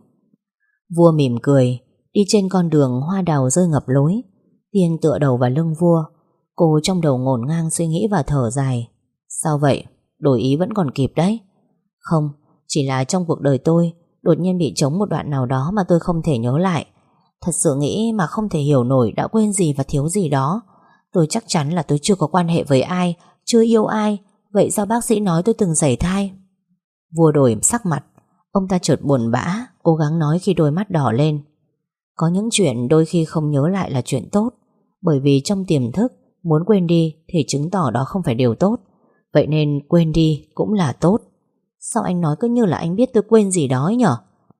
Vua mỉm cười. Đi trên con đường hoa đào rơi ngập lối. Tiên tựa đầu vào lưng Vua. Cô trong đầu ngổn ngang suy nghĩ và thở dài. Sao vậy? Đổi ý vẫn còn kịp đấy. Không, chỉ là trong cuộc đời tôi đột nhiên bị trống một đoạn nào đó mà tôi không thể nhớ lại. Thật sự nghĩ mà không thể hiểu nổi đã quên gì và thiếu gì đó. Tôi chắc chắn là tôi chưa có quan hệ với ai, chưa yêu ai. Vậy sao bác sĩ nói tôi từng sảy thai? Vua đổi sắc mặt. Ông ta chợt buồn bã, cố gắng nói khi đôi mắt đỏ lên. Có những chuyện đôi khi không nhớ lại là chuyện tốt. Bởi vì trong tiềm thức muốn quên đi thì chứng tỏ đó không phải điều tốt. Vậy nên quên đi cũng là tốt. Sao anh nói cứ như là anh biết tôi quên gì đó ấy nhở?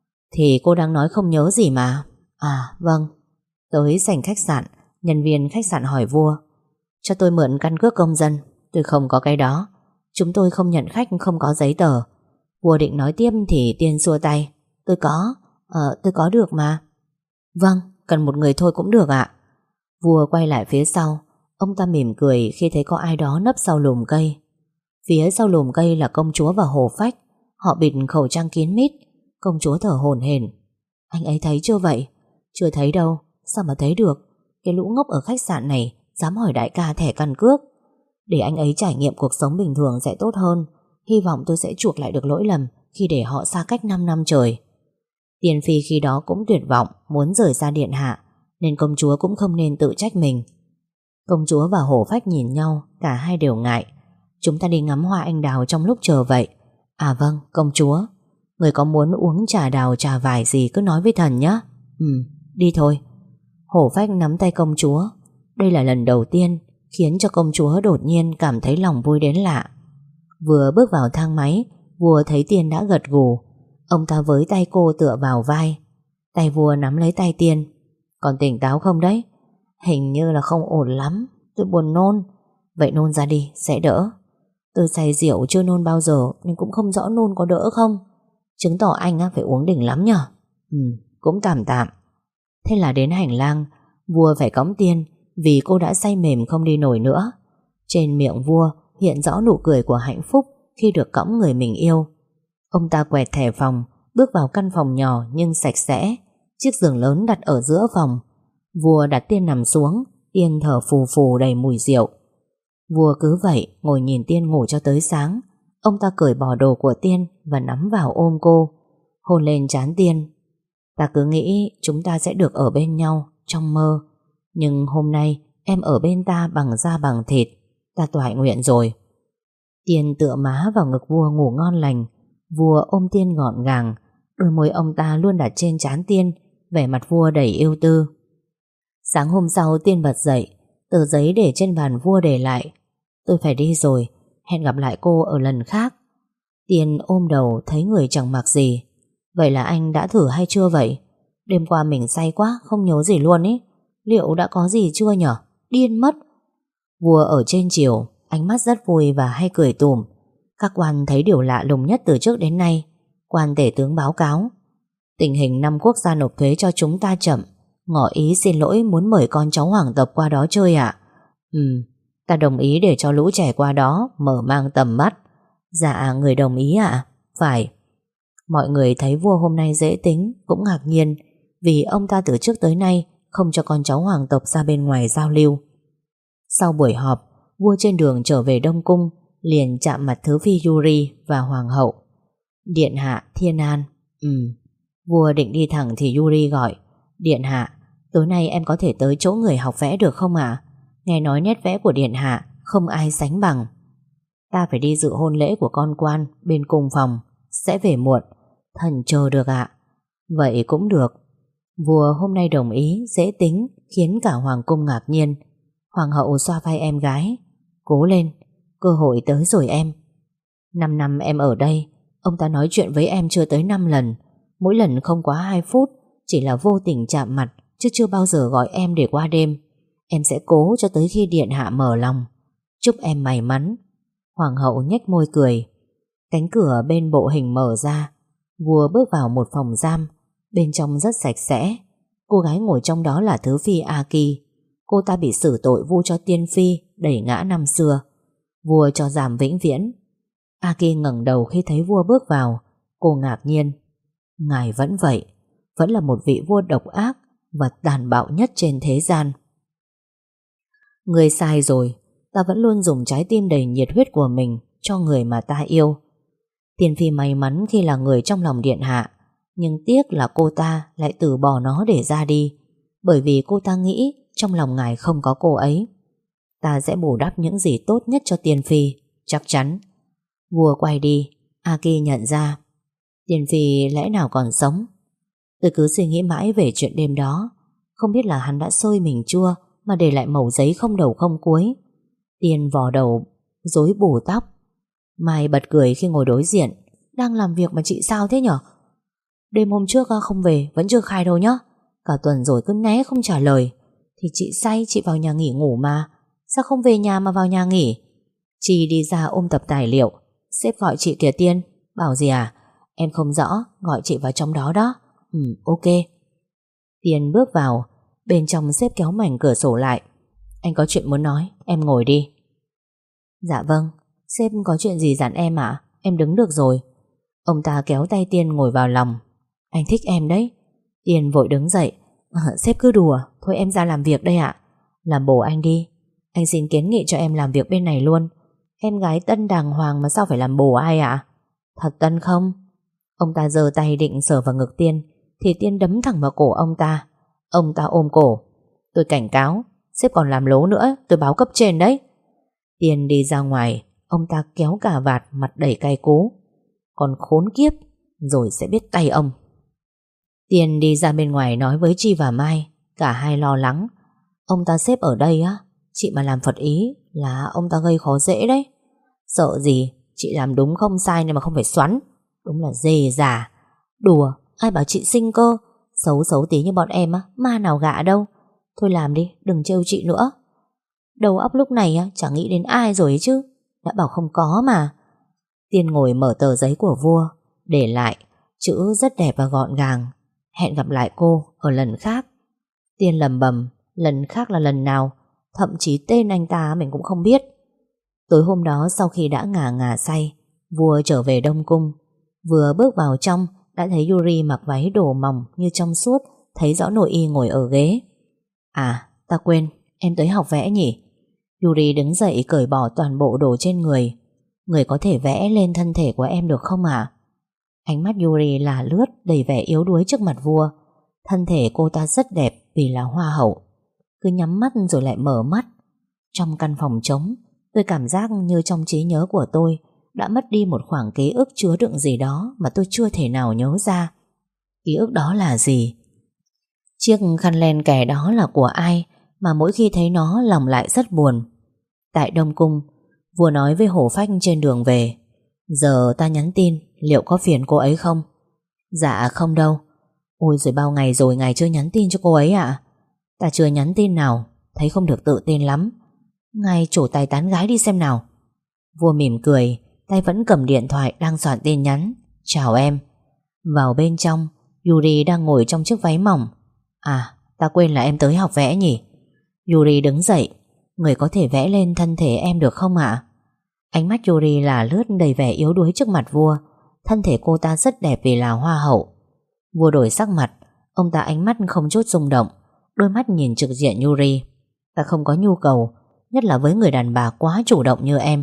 Thì cô đang nói không nhớ gì mà. À vâng. Tới sảnh khách sạn, nhân viên khách sạn hỏi Vua. Cho tôi mượn căn cước công dân. Tôi không có cái đó. Chúng tôi không nhận khách không có giấy tờ. Vua định nói tiếp thì Tiên xua tay. Tôi có, ờ tôi có được mà. Vâng, cần một người thôi cũng được ạ. Vua quay lại phía sau. Ông ta mỉm cười khi thấy có ai đó nấp sau lùm cây. Phía sau lùm cây là công chúa và Hổ Phách. Họ bịt khẩu trang kín mít. Công chúa thở hổn hển. Anh ấy thấy chưa vậy? Chưa thấy đâu. Sao mà thấy được? Cái lũ ngốc ở khách sạn này dám hỏi đại ca thẻ căn cước. Để anh ấy trải nghiệm cuộc sống bình thường sẽ tốt hơn. Hy vọng tôi sẽ chuộc lại được lỗi lầm khi để họ xa cách năm năm trời. Tiên Phi khi đó cũng tuyệt vọng muốn rời xa điện hạ, nên công chúa cũng không nên tự trách mình. Công chúa và Hổ Phách nhìn nhau, cả hai đều ngại. Chúng ta đi ngắm hoa anh đào trong lúc chờ vậy. À vâng, công chúa. Người có muốn uống trà đào trà vải gì cứ nói với thần nhé. Ừ, đi thôi. Hổ Phách nắm tay công chúa. Đây là lần đầu tiên khiến cho công chúa đột nhiên cảm thấy lòng vui đến lạ. Vừa bước vào thang máy, vua thấy Tiên đã gật gù. Ông ta với tay cô tựa vào vai. Tay vua nắm lấy tay Tiên. Còn tỉnh táo không đấy? Hình như là không ổn lắm. Tôi buồn nôn. Vậy nôn ra đi, sẽ đỡ. Tôi say rượu chưa nôn bao giờ, nhưng cũng không rõ nôn có đỡ không. Chứng tỏ anh phải uống đỉnh lắm nhở. Ừ, cũng tạm tạm. Thế là đến hành lang, vua phải cõng Tiên vì cô đã say mềm không đi nổi nữa. Trên miệng vua hiện rõ nụ cười của hạnh phúc khi được cõng người mình yêu. Ông ta quẹt thẻ phòng, bước vào căn phòng nhỏ nhưng sạch sẽ. Chiếc giường lớn đặt ở giữa phòng. Vua đặt Tiên nằm xuống. Tiên thở phù phù đầy mùi rượu. Vua cứ vậy ngồi nhìn Tiên ngủ cho tới sáng. Ông ta cởi bỏ đồ của Tiên và nắm vào ôm cô, hôn lên trán Tiên. Ta cứ nghĩ chúng ta sẽ được ở bên nhau trong mơ, nhưng hôm nay em ở bên ta bằng da bằng thịt. Ta toại nguyện rồi. Tiên tựa má vào ngực vua ngủ ngon lành. Vua ôm Tiên gọn gàng. Đôi môi ông ta luôn đặt trên trán Tiên. Vẻ mặt vua đầy yêu tư. Sáng hôm sau Tiên bật dậy. Tờ giấy để trên bàn vua để lại. Tôi phải đi rồi, hẹn gặp lại cô ở lần khác. Tiên ôm đầu thấy người chẳng mặc gì. Vậy là anh đã thử hay chưa vậy? Đêm qua mình say quá, không nhớ gì luôn ý. Liệu đã có gì chưa nhở? Điên mất. Vua ở trên triều, ánh mắt rất vui và hay cười tủm. Các quan thấy điều lạ lùng nhất từ trước đến nay. Quan tể tướng báo cáo: tình hình năm quốc gia nộp thuế cho chúng ta chậm. Ngỏ ý xin lỗi muốn mời con cháu hoàng tộc qua đó chơi ạ. Ừ, ta đồng ý để cho lũ trẻ qua đó mở mang tầm mắt. Dạ, người đồng ý ạ. Phải. Mọi người thấy vua hôm nay dễ tính cũng ngạc nhiên, vì ông ta từ trước tới nay không cho con cháu hoàng tộc ra bên ngoài giao lưu. Sau buổi họp, vua trên đường trở về Đông Cung liền chạm mặt Thứ Phi Yuri và hoàng hậu. Điện hạ, Thiên An. Ừ. Vua định đi thẳng thì Yuri gọi: Điện hạ, tối nay em có thể tới chỗ người học vẽ được không ạ? Nghe nói nét vẽ của điện hạ không ai sánh bằng. Ta phải đi dự hôn lễ của con quan bên cung phòng, sẽ về muộn. Thần chờ được ạ. Vậy cũng được. Vua hôm nay đồng ý, dễ tính, khiến cả hoàng cung ngạc nhiên. Hoàng hậu xoa vai em gái: cố lên, cơ hội tới rồi em. Năm năm em ở đây, ông ta nói chuyện với em chưa tới năm lần. Mỗi lần không quá hai phút, chỉ là vô tình chạm mặt, chứ chưa bao giờ gọi em để qua đêm. Em sẽ cố cho tới khi điện hạ mở lòng. Chúc em may mắn. Hoàng hậu nhếch môi cười. Cánh cửa bên bộ hình mở ra. Vua bước vào một phòng giam. Bên trong rất sạch sẽ. Cô gái ngồi trong đó là Thứ Phi Aki. Cô ta bị xử tội vu cho tiên phi đẩy ngã năm xưa. Vua cho giam vĩnh viễn. Aki ngẩng đầu khi thấy vua bước vào. Cô ngạc nhiên. Ngài vẫn vậy, vẫn là một vị vua độc ác và tàn bạo nhất trên thế gian. Người sai rồi. Ta vẫn luôn dùng trái tim đầy nhiệt huyết của mình cho người mà ta yêu. Tiên phi may mắn khi là người trong lòng điện hạ, nhưng tiếc là cô ta lại từ bỏ nó để ra đi, bởi vì cô ta nghĩ trong lòng ngài không có cô ấy. Ta sẽ bù đắp những gì tốt nhất cho tiên phi, chắc chắn. Vua quay đi. Aki nhận ra tiên phi lẽ nào còn sống. Tôi cứ suy nghĩ mãi về chuyện đêm đó. Không biết là hắn đã xôi mình chưa mà để lại mẩu giấy không đầu không cuối. Tiên vò đầu, rối bù tóc. Mai bật cười khi ngồi đối diện. Đang làm việc mà chị sao thế nhở? Đêm hôm trước không về, vẫn chưa khai đâu nhá. Cả tuần rồi cứ né không trả lời. Thì chị say, chị vào nhà nghỉ ngủ mà. Sao không về nhà mà vào nhà nghỉ? Chi đi ra ôm tập tài liệu. Sếp gọi chị kìa Tiên. Bảo gì à? Em không rõ, gọi chị vào trong đó đó. Ừ, ok. Tiên bước vào. Bên trong sếp kéo mảnh cửa sổ lại. Anh có chuyện muốn nói, em ngồi đi. Dạ vâng, sếp có chuyện gì dặn em ạ? Em đứng được rồi. Ông ta kéo tay Tiên ngồi vào lòng. Anh thích em đấy. Tiên vội đứng dậy. À, sếp cứ đùa, thôi em ra làm việc đây ạ. Làm bổ anh đi. Anh xin kiến nghị cho em làm việc bên này luôn. Em gái tân đàng hoàng mà sao phải làm bổ ai ạ? Thật tân không? Ông ta giơ tay định sờ vào ngực Tiên, thì Tiên đấm thẳng vào cổ ông ta. Ông ta ôm cổ. Tôi cảnh cáo, sếp còn làm lố nữa, tôi báo cấp trên đấy. Tiên đi ra ngoài. Ông ta kéo cà vạt, mặt đầy cay cú. Còn khốn kiếp, rồi sẽ biết tay ông. Tiên đi ra bên ngoài nói với Chi và Mai. Cả hai lo lắng. Ông ta xếp ở đây á, chị mà làm phật ý là ông ta gây khó dễ đấy. Sợ gì, chị làm đúng không sai nên mà không phải xoắn. Đúng là dê già. Đùa, ai bảo chị xinh cơ. Xấu xấu tí như bọn em á, ma nào gạ đâu. Thôi làm đi, đừng trêu chị nữa. Đầu óc lúc này á, chẳng nghĩ đến ai rồi ấy chứ. Đã bảo không có mà. Tiên ngồi mở tờ giấy của vua, để lại, chữ rất đẹp và gọn gàng. Hẹn gặp lại cô ở lần khác. Tiên lầm bầm, lần khác là lần nào, thậm chí tên anh ta mình cũng không biết. Tối hôm đó sau khi đã ngà ngà say, vua trở về Đông Cung. Vừa bước vào trong, đã thấy Yuri mặc váy đồ mỏng như trong suốt, thấy rõ nội y ngồi ở ghế. À, ta quên, em tới học vẽ nhỉ? Yuri đứng dậy cởi bỏ toàn bộ đồ trên người. Người có thể vẽ lên thân thể của em được không ạ? Ánh mắt Yuri là lướt đầy vẻ yếu đuối trước mặt vua. Thân thể cô ta rất đẹp vì là hoa hậu. Cứ nhắm mắt rồi lại mở mắt. Trong căn phòng trống, tôi cảm giác như trong trí nhớ của tôi đã mất đi một khoảng ký ức chứa đựng gì đó mà tôi chưa thể nào nhớ ra. Ký ức đó là gì? Chiếc khăn len kẻ đó là của ai mà mỗi khi thấy nó lòng lại rất buồn. Tại Đông Cung, vua nói với Hổ Phách trên đường về. Giờ ta nhắn tin, liệu có phiền cô ấy không? Dạ không đâu. Ôi rồi bao ngày rồi ngài chưa nhắn tin cho cô ấy ạ? À? Ta chưa nhắn tin nào, thấy không được tự tin lắm. Ngài trổ tài tán gái đi xem nào. Vua mỉm cười, tay vẫn cầm điện thoại đang soạn tin nhắn. Chào em. Vào bên trong, Yuri đang ngồi trong chiếc váy mỏng. À, ta quên là em tới học vẽ nhỉ? Yuri đứng dậy. Người có thể vẽ lên thân thể em được không ạ? Ánh mắt Yuri là lướt đầy vẻ yếu đuối trước mặt vua. Thân thể cô ta rất đẹp vì là hoa hậu. Vua đổi sắc mặt. Ông ta ánh mắt không chút rung động, đôi mắt nhìn trực diện Yuri. Ta không có nhu cầu, nhất là với người đàn bà quá chủ động như em.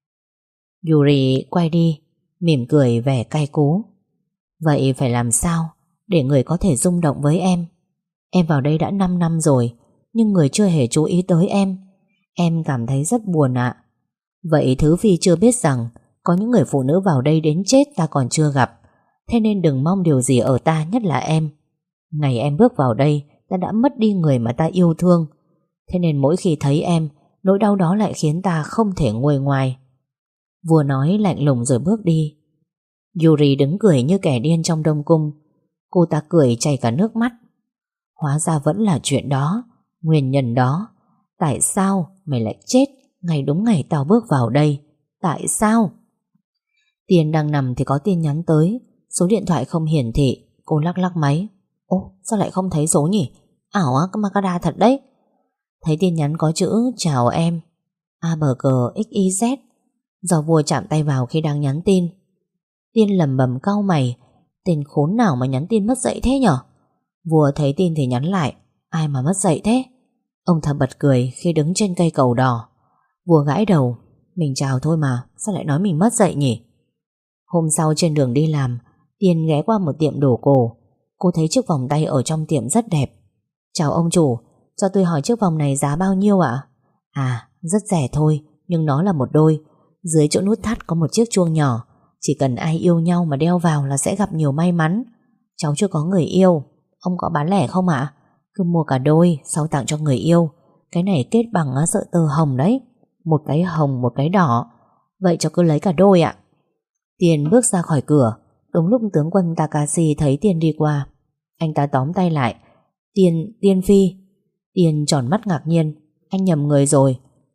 Yuri quay đi, mỉm cười vẻ cay cú. Vậy phải làm sao để người có thể rung động với em? Em vào đây đã năm năm rồi, nhưng người chưa hề chú ý tới em. Em cảm thấy rất buồn ạ. Vậy Thứ Phi chưa biết rằng có những người phụ nữ vào đây đến chết ta còn chưa gặp. Thế nên đừng mong điều gì ở ta, nhất là em. Ngày em bước vào đây, ta đã mất đi người mà ta yêu thương. Thế nên mỗi khi thấy em, nỗi đau đó lại khiến ta không thể nguôi ngoai. Vua nói lạnh lùng rồi bước đi. Yuri đứng cười như kẻ điên trong Đông Cung. Cô ta cười chảy cả nước mắt. Hóa ra vẫn là chuyện đó, nguyên nhân đó. Tại sao mày lại chết ngày đúng ngày tao bước vào đây? Tại sao? Tiên đang nằm thì có tin nhắn tới. Số điện thoại không hiển thị. Cô lắc lắc máy. Ô, sao lại không thấy số nhỉ? Ảo á, Macada thật đấy. Thấy tin nhắn có chữ chào em, a bê giê ích y zét. Do vua chạm tay vào khi đang nhắn tin. Tiên lầm bầm cau mày. Tên khốn nào mà nhắn tin mất dạy thế nhở? Vua thấy tin thì nhắn lại. Ai mà mất dạy thế? Ông ta bật cười khi đứng trên cây cầu đỏ. Vua gãi đầu. Mình chào thôi mà, sao lại nói mình mất dạy nhỉ? Hôm sau trên đường đi làm, Tiên ghé qua một tiệm đồ cổ. Cô thấy chiếc vòng tay ở trong tiệm rất đẹp. Chào ông chủ, cho tôi hỏi chiếc vòng này giá bao nhiêu ạ? À, rất rẻ thôi, nhưng nó là một đôi. Dưới chỗ nút thắt có một chiếc chuông nhỏ. Chỉ cần ai yêu nhau mà đeo vào là sẽ gặp nhiều may mắn. Cháu chưa có người yêu. Ông có bán lẻ không ạ? Cứ mua cả đôi, sau tặng cho người yêu. Cái này kết bằng sợi tơ hồng đấy. Một cái hồng, một cái đỏ. Vậy cho cứ lấy cả đôi ạ. Tiên bước ra khỏi cửa. Đúng lúc tướng quân Takashi thấy Tiên đi qua. Anh ta tóm tay lại. Tiên, Tiên Phi. Tiên tròn mắt ngạc nhiên. Anh nhầm người rồi.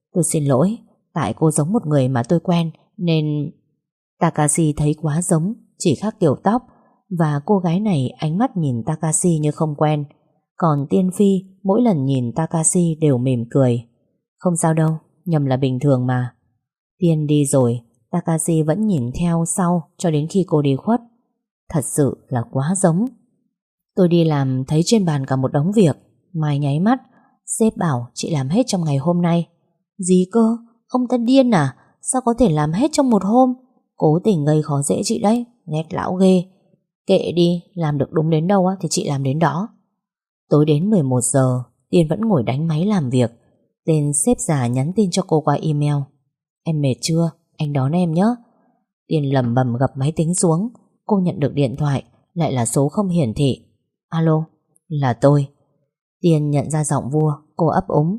tôi xin lỗi. Tại cô giống một người mà tôi quen nên... Takashi thấy quá giống, chỉ khác kiểu tóc, và cô gái này ánh mắt nhìn Takashi như không quen. Còn Tiên Phi mỗi lần nhìn Takashi đều mỉm cười. Không sao đâu, nhầm là bình thường mà. Tiên đi rồi, Takashi vẫn nhìn theo sau cho đến khi cô đi khuất. Thật sự là quá giống. Tôi đi làm thấy trên bàn cả một đống việc. Mai nháy mắt, sếp bảo chị làm hết trong ngày hôm nay. Gì cơ? Ông ta điên à? Sao có thể làm hết trong một hôm? Cố tình gây khó dễ chị đấy. Ghét lão ghê. Kệ đi, làm được đúng đến đâu á thì chị làm đến đó. Tối đến mười một giờ, Tiên vẫn ngồi đánh máy làm việc. Tên sếp già nhắn tin cho cô qua email. Em mệt chưa? Anh đón em nhé. Tiên lẩm bẩm gập máy tính xuống. Cô nhận được điện thoại, lại là số không hiển thị. Alo, là tôi. Tiên nhận ra giọng Vua. Cô ấp úng.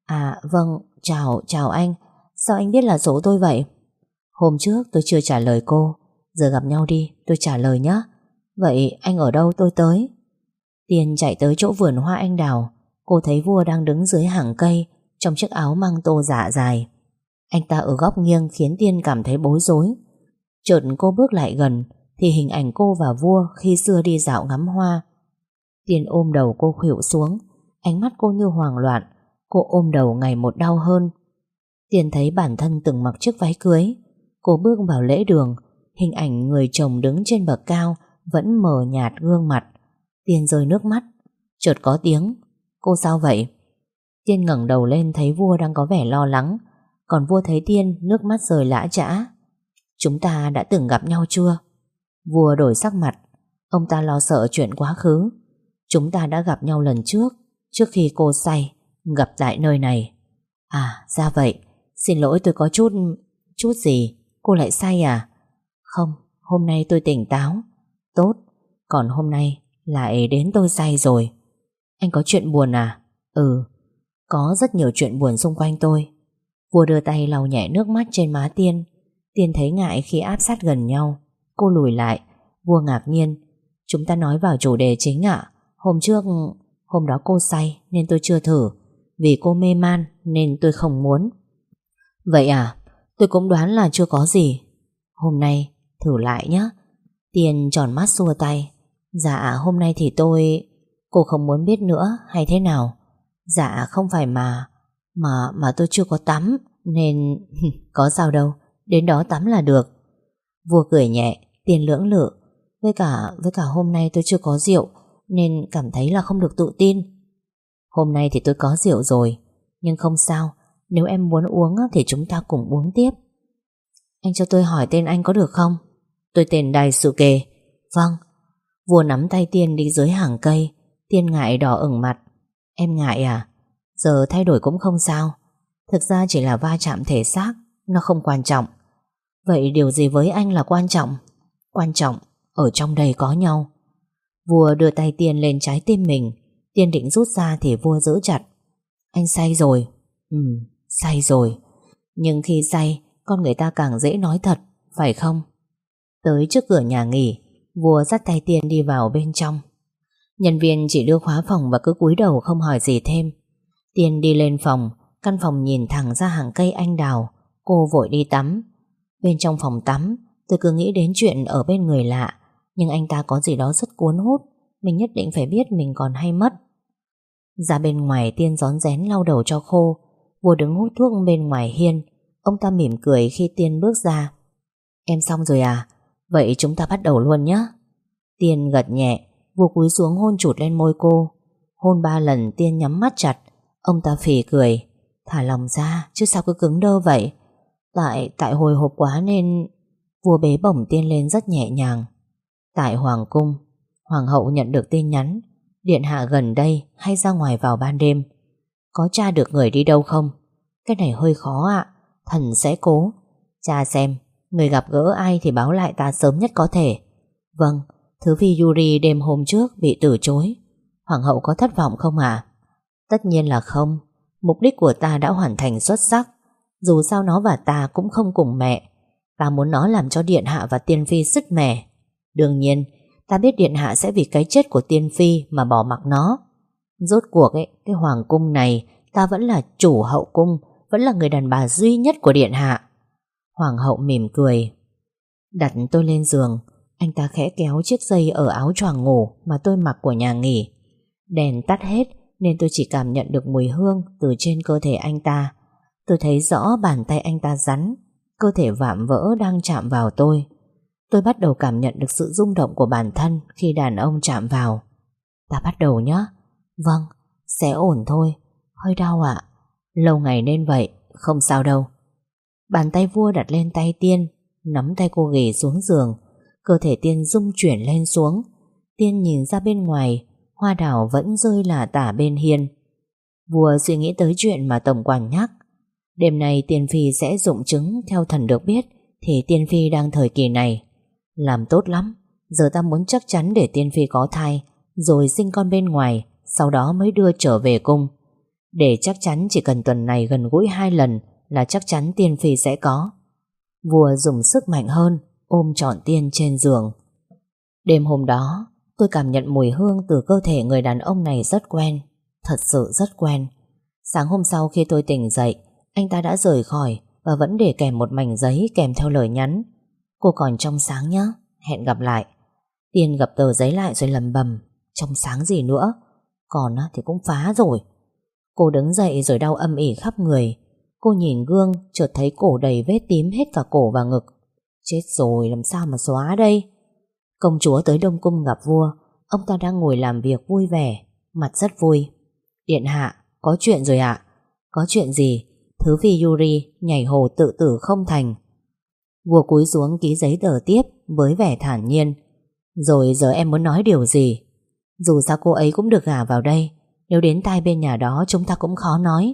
À vâng, chào, chào anh. Sao anh biết là số tôi vậy? Hôm trước tôi chưa trả lời cô. Giờ gặp nhau đi, tôi trả lời nhé. Vậy anh ở đâu tôi tới? Tiên chạy tới chỗ vườn hoa anh đào. Cô thấy Vua đang đứng dưới hàng cây trong chiếc áo măng tô dạ dài. Anh ta ở góc nghiêng khiến Tiên cảm thấy bối rối. Chợt cô bước lại gần thì hình ảnh cô và Vua khi xưa đi dạo ngắm hoa. Tiên ôm đầu cô khuỵu xuống. Ánh mắt cô như hoảng loạn. Cô ôm đầu ngày một đau hơn. Tiên thấy bản thân từng mặc chiếc váy cưới. Cô bước vào lễ đường. Hình ảnh người chồng đứng trên bậc cao vẫn mờ nhạt gương mặt. Tiên rơi nước mắt. Chợt có tiếng. Cô sao vậy? Tiên ngẩng đầu lên thấy Vua đang có vẻ lo lắng. Còn Vua thấy Tiên nước mắt rơi lã chã. Chúng ta đã từng gặp nhau chưa? Vua đổi sắc mặt. Ông ta lo sợ chuyện quá khứ. Chúng ta đã gặp nhau lần trước, trước khi cô say, gặp tại nơi này. À ra vậy. Xin lỗi tôi có chút... Chút gì? Cô lại say à? Không, hôm nay tôi tỉnh táo. Tốt. Còn hôm nay lại đến tôi say rồi. Anh có chuyện buồn à? Ừ. Có rất nhiều chuyện buồn xung quanh tôi. Vua đưa tay lau nhẹ nước mắt trên má Tiên. Tiên thấy ngại khi áp sát gần nhau. Cô lùi lại. Vua ngạc nhiên. Chúng ta nói vào chủ đề chính ạ. Hôm trước... Hôm đó cô say nên tôi chưa thử. Vì cô mê man nên tôi không muốn. Vậy à? Tôi cũng đoán là chưa có gì. Hôm nay thử lại nhé. Tiên tròn mắt xua tay. Dạ hôm nay thì tôi... Cô không muốn biết nữa hay thế nào? Dạ không phải mà Mà mà tôi chưa có tắm nên... Có sao đâu, đến đó tắm là được. Vua cười nhẹ. Tiên lưỡng lự. Với cả với cả hôm nay tôi chưa có rượu nên cảm thấy là không được tự tin. Hôm nay thì tôi có rượu rồi. Nhưng không sao. Nếu em muốn uống thì chúng ta cùng uống tiếp. Anh cho tôi hỏi tên anh có được không? Tôi tên Daisuke. Vâng. Vua nắm tay Tiên đi dưới hàng cây. Tiên ngại đỏ ửng mặt. Em ngại à? Giờ thay đổi cũng không sao. Thực ra chỉ là va chạm thể xác. Nó không quan trọng. Vậy điều gì với anh là quan trọng? Quan trọng ở trong đây có nhau. Vua đưa tay Tiên lên trái tim mình. Tiên định rút ra thì Vua giữ chặt. Anh say rồi. Ừ, say rồi. Nhưng khi say con người ta càng dễ nói thật, phải không? Tới trước cửa nhà nghỉ, Vua dắt tay Tiên đi vào bên trong. Nhân viên chỉ đưa khóa phòng và cứ cúi đầu không hỏi gì thêm. Tiên đi lên phòng. Căn phòng nhìn thẳng ra hàng cây anh đào. Cô vội đi tắm. Bên trong phòng tắm tôi cứ nghĩ đến chuyện ở bên người lạ. Nhưng anh ta có gì đó rất cuốn hút. Mình nhất định phải biết mình còn hay mất. Ra bên ngoài Tiên rón rén lau đầu cho khô. Vua đứng hút thuốc bên ngoài hiên. Ông ta mỉm cười khi Tiên bước ra. Em xong rồi à? Vậy chúng ta bắt đầu luôn nhé. Tiên gật nhẹ. Vua cúi xuống hôn chụt lên môi cô. Hôn ba lần Tiên nhắm mắt chặt. Ông ta phì cười. Thả lòng ra chứ sao cứ cứng đơ vậy? Tại tại hồi hộp quá nên... Vua bế bổng Tiên lên rất nhẹ nhàng. Tại Hoàng cung, Hoàng hậu nhận được tin nhắn. Điện hạ gần đây hay ra ngoài vào ban đêm. Có tra được người đi đâu không? Cái này hơi khó ạ. Thần sẽ cố. Tra xem người gặp gỡ ai thì báo lại ta sớm nhất có thể. Vâng. Thứ phi Yuri đêm hôm trước bị từ chối. Hoàng hậu có thất vọng không ạ? Tất nhiên là không. Mục đích của ta đã hoàn thành xuất sắc. Dù sao nó và ta cũng không cùng mẹ. Ta muốn nó làm cho điện hạ và tiên phi sứt mẻ. Đương nhiên ta biết điện hạ sẽ vì cái chết của tiên phi mà bỏ mặc nó. Rốt cuộc ấy, cái hoàng cung này ta vẫn là chủ hậu cung, vẫn là người đàn bà duy nhất của điện hạ. Hoàng hậu mỉm cười. Đặt tôi lên giường, anh ta khẽ kéo chiếc dây ở áo choàng ngủ mà tôi mặc của nhà nghỉ. Đèn tắt hết nên tôi chỉ cảm nhận được mùi hương từ trên cơ thể anh ta. Tôi thấy rõ bàn tay anh ta rắn, cơ thể vạm vỡ đang chạm vào tôi. Tôi bắt đầu cảm nhận được sự rung động của bản thân khi đàn ông chạm vào. Ta bắt đầu nhé. Vâng, sẽ ổn thôi. Hơi đau ạ. Lâu ngày nên vậy, không sao đâu. Bàn tay vua đặt lên tay Tiên, nắm tay cô ghì xuống giường. Cơ thể Tiên rung chuyển lên xuống. Tiên nhìn ra bên ngoài, hoa đào vẫn rơi lả tả bên hiên. Vua suy nghĩ tới chuyện mà tổng quản nhắc. Đêm nay Tiên Phi sẽ rụng trứng. Theo thần được biết thì Tiên Phi đang thời kỳ này. Làm tốt lắm. Giờ ta muốn chắc chắn để Tiên Phi có thai, rồi sinh con bên ngoài, sau đó mới đưa trở về cung. Để chắc chắn chỉ cần tuần này gần gũi hai lần là chắc chắn Tiên Phi sẽ có. Vua dùng sức mạnh hơn, ôm trọn Tiên trên giường. Đêm hôm đó tôi cảm nhận mùi hương từ cơ thể người đàn ông này rất quen. Thật sự rất quen. Sáng hôm sau khi tôi tỉnh dậy, anh ta đã rời khỏi và vẫn để kèm một mảnh giấy kèm theo lời nhắn. Cô còn trong sáng nhé, hẹn gặp lại. Tiên gặp tờ giấy lại rồi lầm bầm. Trong sáng gì nữa, còn thì cũng phá rồi. Cô đứng dậy rồi đau âm ỉ khắp người. Cô nhìn gương, chợt thấy cổ đầy vết tím hết cả cổ và ngực. Chết rồi, làm sao mà xóa đây? Công chúa tới Đông Cung gặp vua. Ông ta đang ngồi làm việc vui vẻ, mặt rất vui. Điện hạ, có chuyện rồi ạ. Có chuyện gì? Thứ phi Yuri nhảy hồ tự tử không thành. Vua cúi xuống ký giấy tờ tiếp với vẻ thản nhiên. Rồi giờ em muốn nói điều gì? Dù sao cô ấy cũng được gả vào đây. Nếu đến tai bên nhà đó chúng ta cũng khó nói.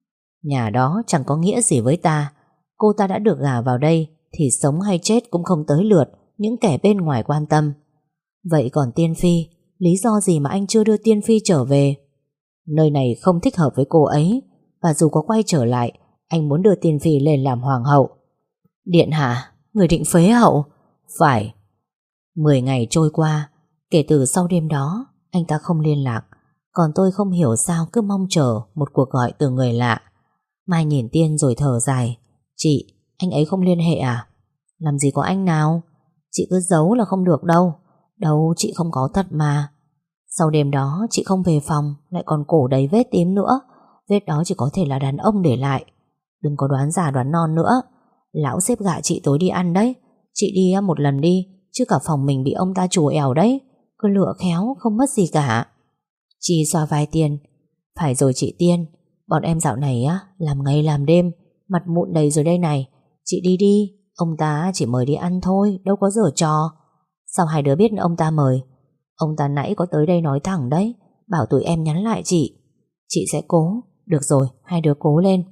Nhà đó chẳng có nghĩa gì với ta. Cô ta đã được gả vào đây thì sống hay chết cũng không tới lượt những kẻ bên ngoài quan tâm. Vậy còn Tiên Phi, lý do gì mà anh chưa đưa Tiên Phi trở về? Nơi này không thích hợp với cô ấy, và dù có quay trở lại, anh muốn đưa Tiên Phi lên làm hoàng hậu. Điện hạ, người định phế hậu? Phải. Mười ngày trôi qua, kể từ sau đêm đó anh ta không liên lạc. Còn tôi không hiểu sao cứ mong chờ một cuộc gọi từ người lạ. Mai nhìn Tiên rồi thở dài. Chị, anh ấy không liên hệ à? Làm gì có anh nào? Chị cứ giấu là không được đâu. Đâu, chị không có thật mà. Sau đêm đó chị không về phòng, lại còn cổ đầy vết tím nữa. Vết đó chỉ có thể là đàn ông để lại. Đừng có đoán già đoán non nữa. Lão sếp gạ chị tối đi ăn đấy. Chị đi một lần đi, chứ cả phòng mình bị ông ta trù ẻo đấy. Cứ lựa khéo, không mất gì cả. Chi xoa vai Tiên. Phải rồi chị Tiên, bọn em dạo này á làm ngày làm đêm, mặt mụn đầy rồi đây này. Chị đi đi, ông ta chỉ mời đi ăn thôi, đâu có giở trò. Sao hai đứa biết ông ta mời? Ông ta nãy có tới đây nói thẳng đấy, bảo tụi em nhắn lại chị. Chị sẽ cố. Được rồi, hai đứa cố lên.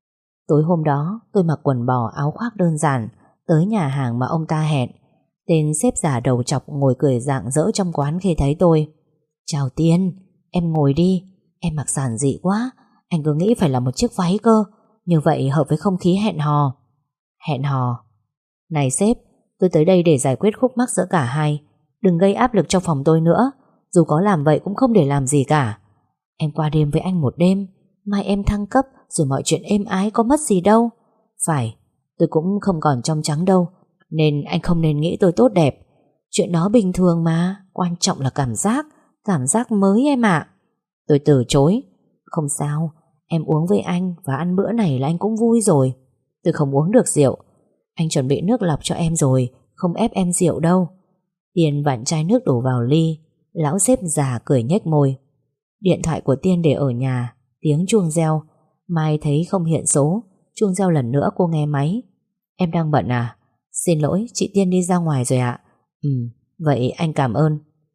Tối hôm đó tôi mặc quần bò áo khoác đơn giản tới nhà hàng mà ông ta hẹn. Tên sếp già đầu chọc ngồi cười rạng rỡ trong quán khi thấy tôi. Chào Tiên, em ngồi đi. Em mặc giản dị quá, anh cứ nghĩ phải là một chiếc váy cơ. Như vậy hợp với không khí hẹn hò. Hẹn hò? Này sếp, tôi tới đây để giải quyết khúc mắc giữa cả hai. Đừng gây áp lực cho phòng tôi nữa. Dù có làm vậy cũng không để làm gì cả. Em qua đêm với anh một đêm, mai em thăng cấp rồi mọi chuyện êm ái, có mất gì đâu. Phải, tôi cũng không còn trong trắng đâu, nên anh không nên nghĩ tôi tốt đẹp. Chuyện đó bình thường mà, quan trọng là cảm giác. Cảm giác mới em ạ. Tôi từ chối. Không sao, em uống với anh và ăn bữa này là anh cũng vui rồi. Tôi không uống được rượu. Anh chuẩn bị nước lọc cho em rồi, không ép em rượu đâu. Tiên vặn chai nước đổ vào ly. Lão sếp già cười nhếch môi. Điện thoại của Tiên để ở nhà. Tiếng chuông reo. Mai thấy không hiện số. Chuông reo lần nữa cô nghe máy. Em đang bận à? Xin lỗi, chị Tiên đi ra ngoài rồi ạ. Ừ, vậy anh cảm ơn.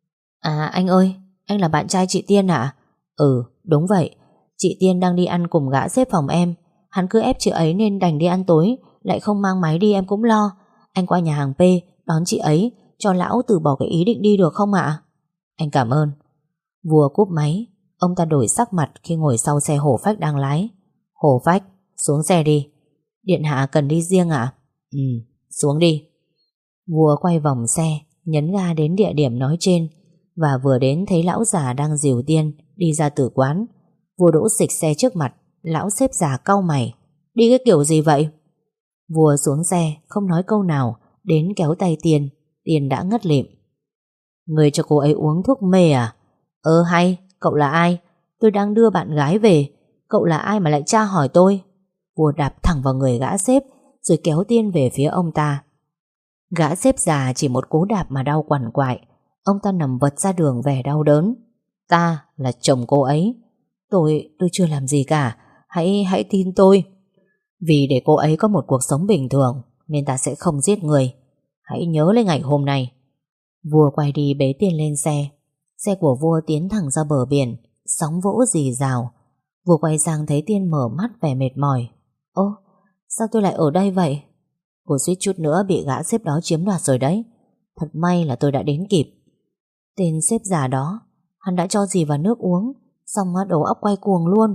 À anh ơi, anh là bạn trai chị Tiên à? Ừ, đúng vậy. Chị Tiên đang đi ăn cùng gã xếp phòng em. Hắn cứ ép chị ấy nên đành đi ăn tối, lại không mang máy đi em cũng lo. Anh qua nhà hàng P đón chị ấy, cho lão từ bỏ cái ý định đi được không ạ? Anh cảm ơn. Vua cúp máy. Ông ta đổi sắc mặt khi ngồi sau xe Hổ Phách đang lái. Hổ Phách, xuống xe đi. Điện hạ cần đi riêng ạ? Ừ, xuống đi. Vua quay vòng xe, nhấn ga đến địa điểm nói trên, và vừa đến thấy lão già đang dìu Tiên đi ra từ quán. Vua đỗ xịch xe trước mặt. Lão xếp già cau mày. Đi cái kiểu gì vậy? Vua xuống xe không nói câu nào, đến kéo tay Tiên. Tiên đã ngất lịm. Người cho cô ấy uống thuốc mê à? Ơ hay, cậu là ai? Tôi đang đưa bạn gái về. Cậu là ai mà lại tra hỏi tôi? Vua đạp thẳng vào người gã sếp, rồi kéo Tiên về phía ông ta. Gã sếp già chỉ một cú đạp mà đau quằn quại. Ông ta nằm vật ra đường vẻ đau đớn. Ta là chồng cô ấy. Tôi, tôi chưa làm gì cả. Hãy, hãy tin tôi. Vì để cô ấy có một cuộc sống bình thường nên ta sẽ không giết người. Hãy nhớ lên ngày hôm nay. Vua quay đi bế Tiên lên xe. Xe của vua tiến thẳng ra bờ biển. Sóng vỗ rì rào. Vua quay sang thấy Tiên mở mắt vẻ mệt mỏi. Ô, sao tôi lại ở đây vậy? Cô suýt chút nữa bị gã sếp đó chiếm đoạt rồi đấy. Thật may là tôi đã đến kịp. Tên sếp già đó, hắn đã cho gì vào nước uống, xong đầu óc quay cuồng luôn.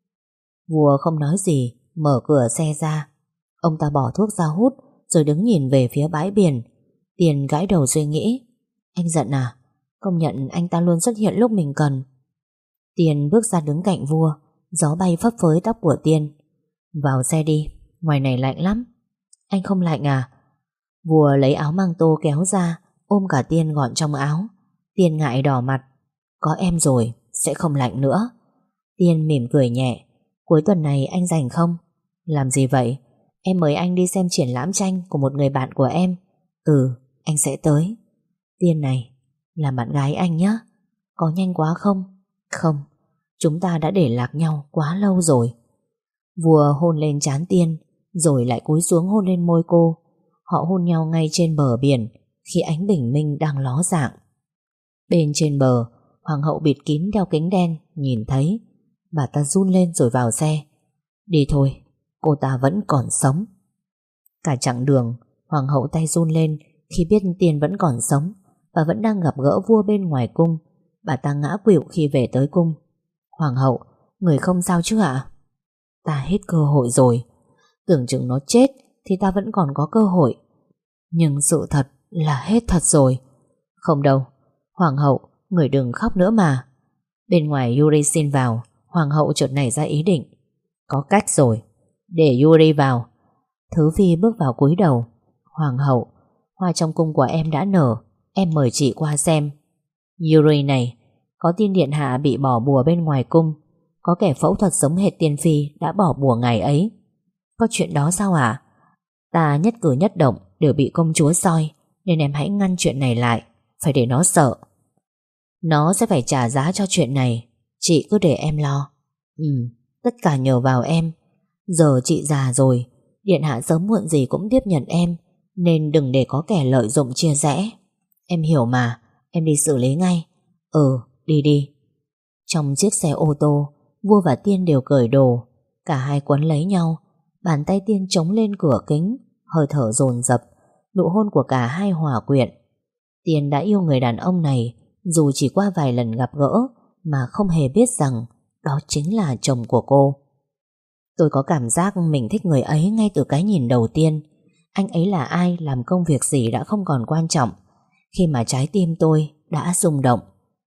Vua không nói gì, mở cửa xe ra. Ông ta bỏ thuốc ra hút, rồi đứng nhìn về phía bãi biển. Tiền gãi đầu suy nghĩ. Anh giận à? Công nhận anh ta luôn xuất hiện lúc mình cần. Tiền bước ra đứng cạnh vua. Gió bay phấp phới tóc của Tiên. Vào xe đi, ngoài này lạnh lắm. Anh không lạnh à? Vua lấy áo măng tô kéo ra, ôm cả Tiên gọn trong áo. Tiên ngại đỏ mặt. Có em rồi, sẽ không lạnh nữa. Tiên mỉm cười nhẹ. Cuối tuần này anh rảnh không? Làm gì vậy? Em mời anh đi xem triển lãm tranh của một người bạn của em. Ừ, anh sẽ tới. Tiên này, làm bạn gái anh nhé. Có nhanh quá không? Không, chúng ta đã để lạc nhau quá lâu rồi. Vua hôn lên trán Tiên, rồi lại cúi xuống hôn lên môi cô. Họ hôn nhau ngay trên bờ biển, khi ánh bình minh đang ló dạng. Bên trên bờ, hoàng hậu bịt kín đeo kính đen, nhìn thấy. Bà ta run lên rồi vào xe. Đi thôi, cô ta vẫn còn sống. Cả chặng đường, hoàng hậu tay run lên khi biết Tiên vẫn còn sống và vẫn đang gặp gỡ vua bên ngoài cung. Bà ta ngã quỵu khi về tới cung. Hoàng hậu, người không sao chứ ạ? Ta hết cơ hội rồi. Tưởng chừng nó chết thì ta vẫn còn có cơ hội. Nhưng sự thật là hết thật rồi. Không đâu, hoàng hậu, người đừng khóc nữa mà. Bên ngoài Yuri xin vào. Hoàng hậu chợt nảy ra ý định. Có cách rồi, để Yuri vào. Thứ phi bước vào cúi đầu. Hoàng hậu, hoa trong cung của em đã nở, em mời chị qua xem. Yuri này, có tin điện hạ bị bỏ bùa bên ngoài cung. Có kẻ phẫu thuật giống hệt tiên phi đã bỏ bùa ngày ấy. Có chuyện đó sao ạ? Ta nhất cử nhất động đều bị công chúa soi, nên em hãy ngăn chuyện này lại. Phải để nó sợ. Nó sẽ phải trả giá cho chuyện này. Chị cứ để em lo. Ừ, tất cả nhờ vào em. Giờ chị già rồi, điện hạ sớm muộn gì cũng tiếp nhận em, nên đừng để có kẻ lợi dụng chia rẽ. Em hiểu mà. Em đi xử lý ngay. Ừ, đi đi. Trong chiếc xe ô tô, vua và Tiên đều cởi đồ. Cả hai quấn lấy nhau. Bàn tay Tiên chống lên cửa kính, hơi thở dồn dập. Nụ hôn của cả hai hòa quyện. Tiên đã yêu người đàn ông này, dù chỉ qua vài lần gặp gỡ, mà không hề biết rằng đó chính là chồng của cô. Tôi có cảm giác mình thích người ấy ngay từ cái nhìn đầu tiên. Anh ấy là ai, làm công việc gì đã không còn quan trọng, khi mà trái tim tôi đã rung động.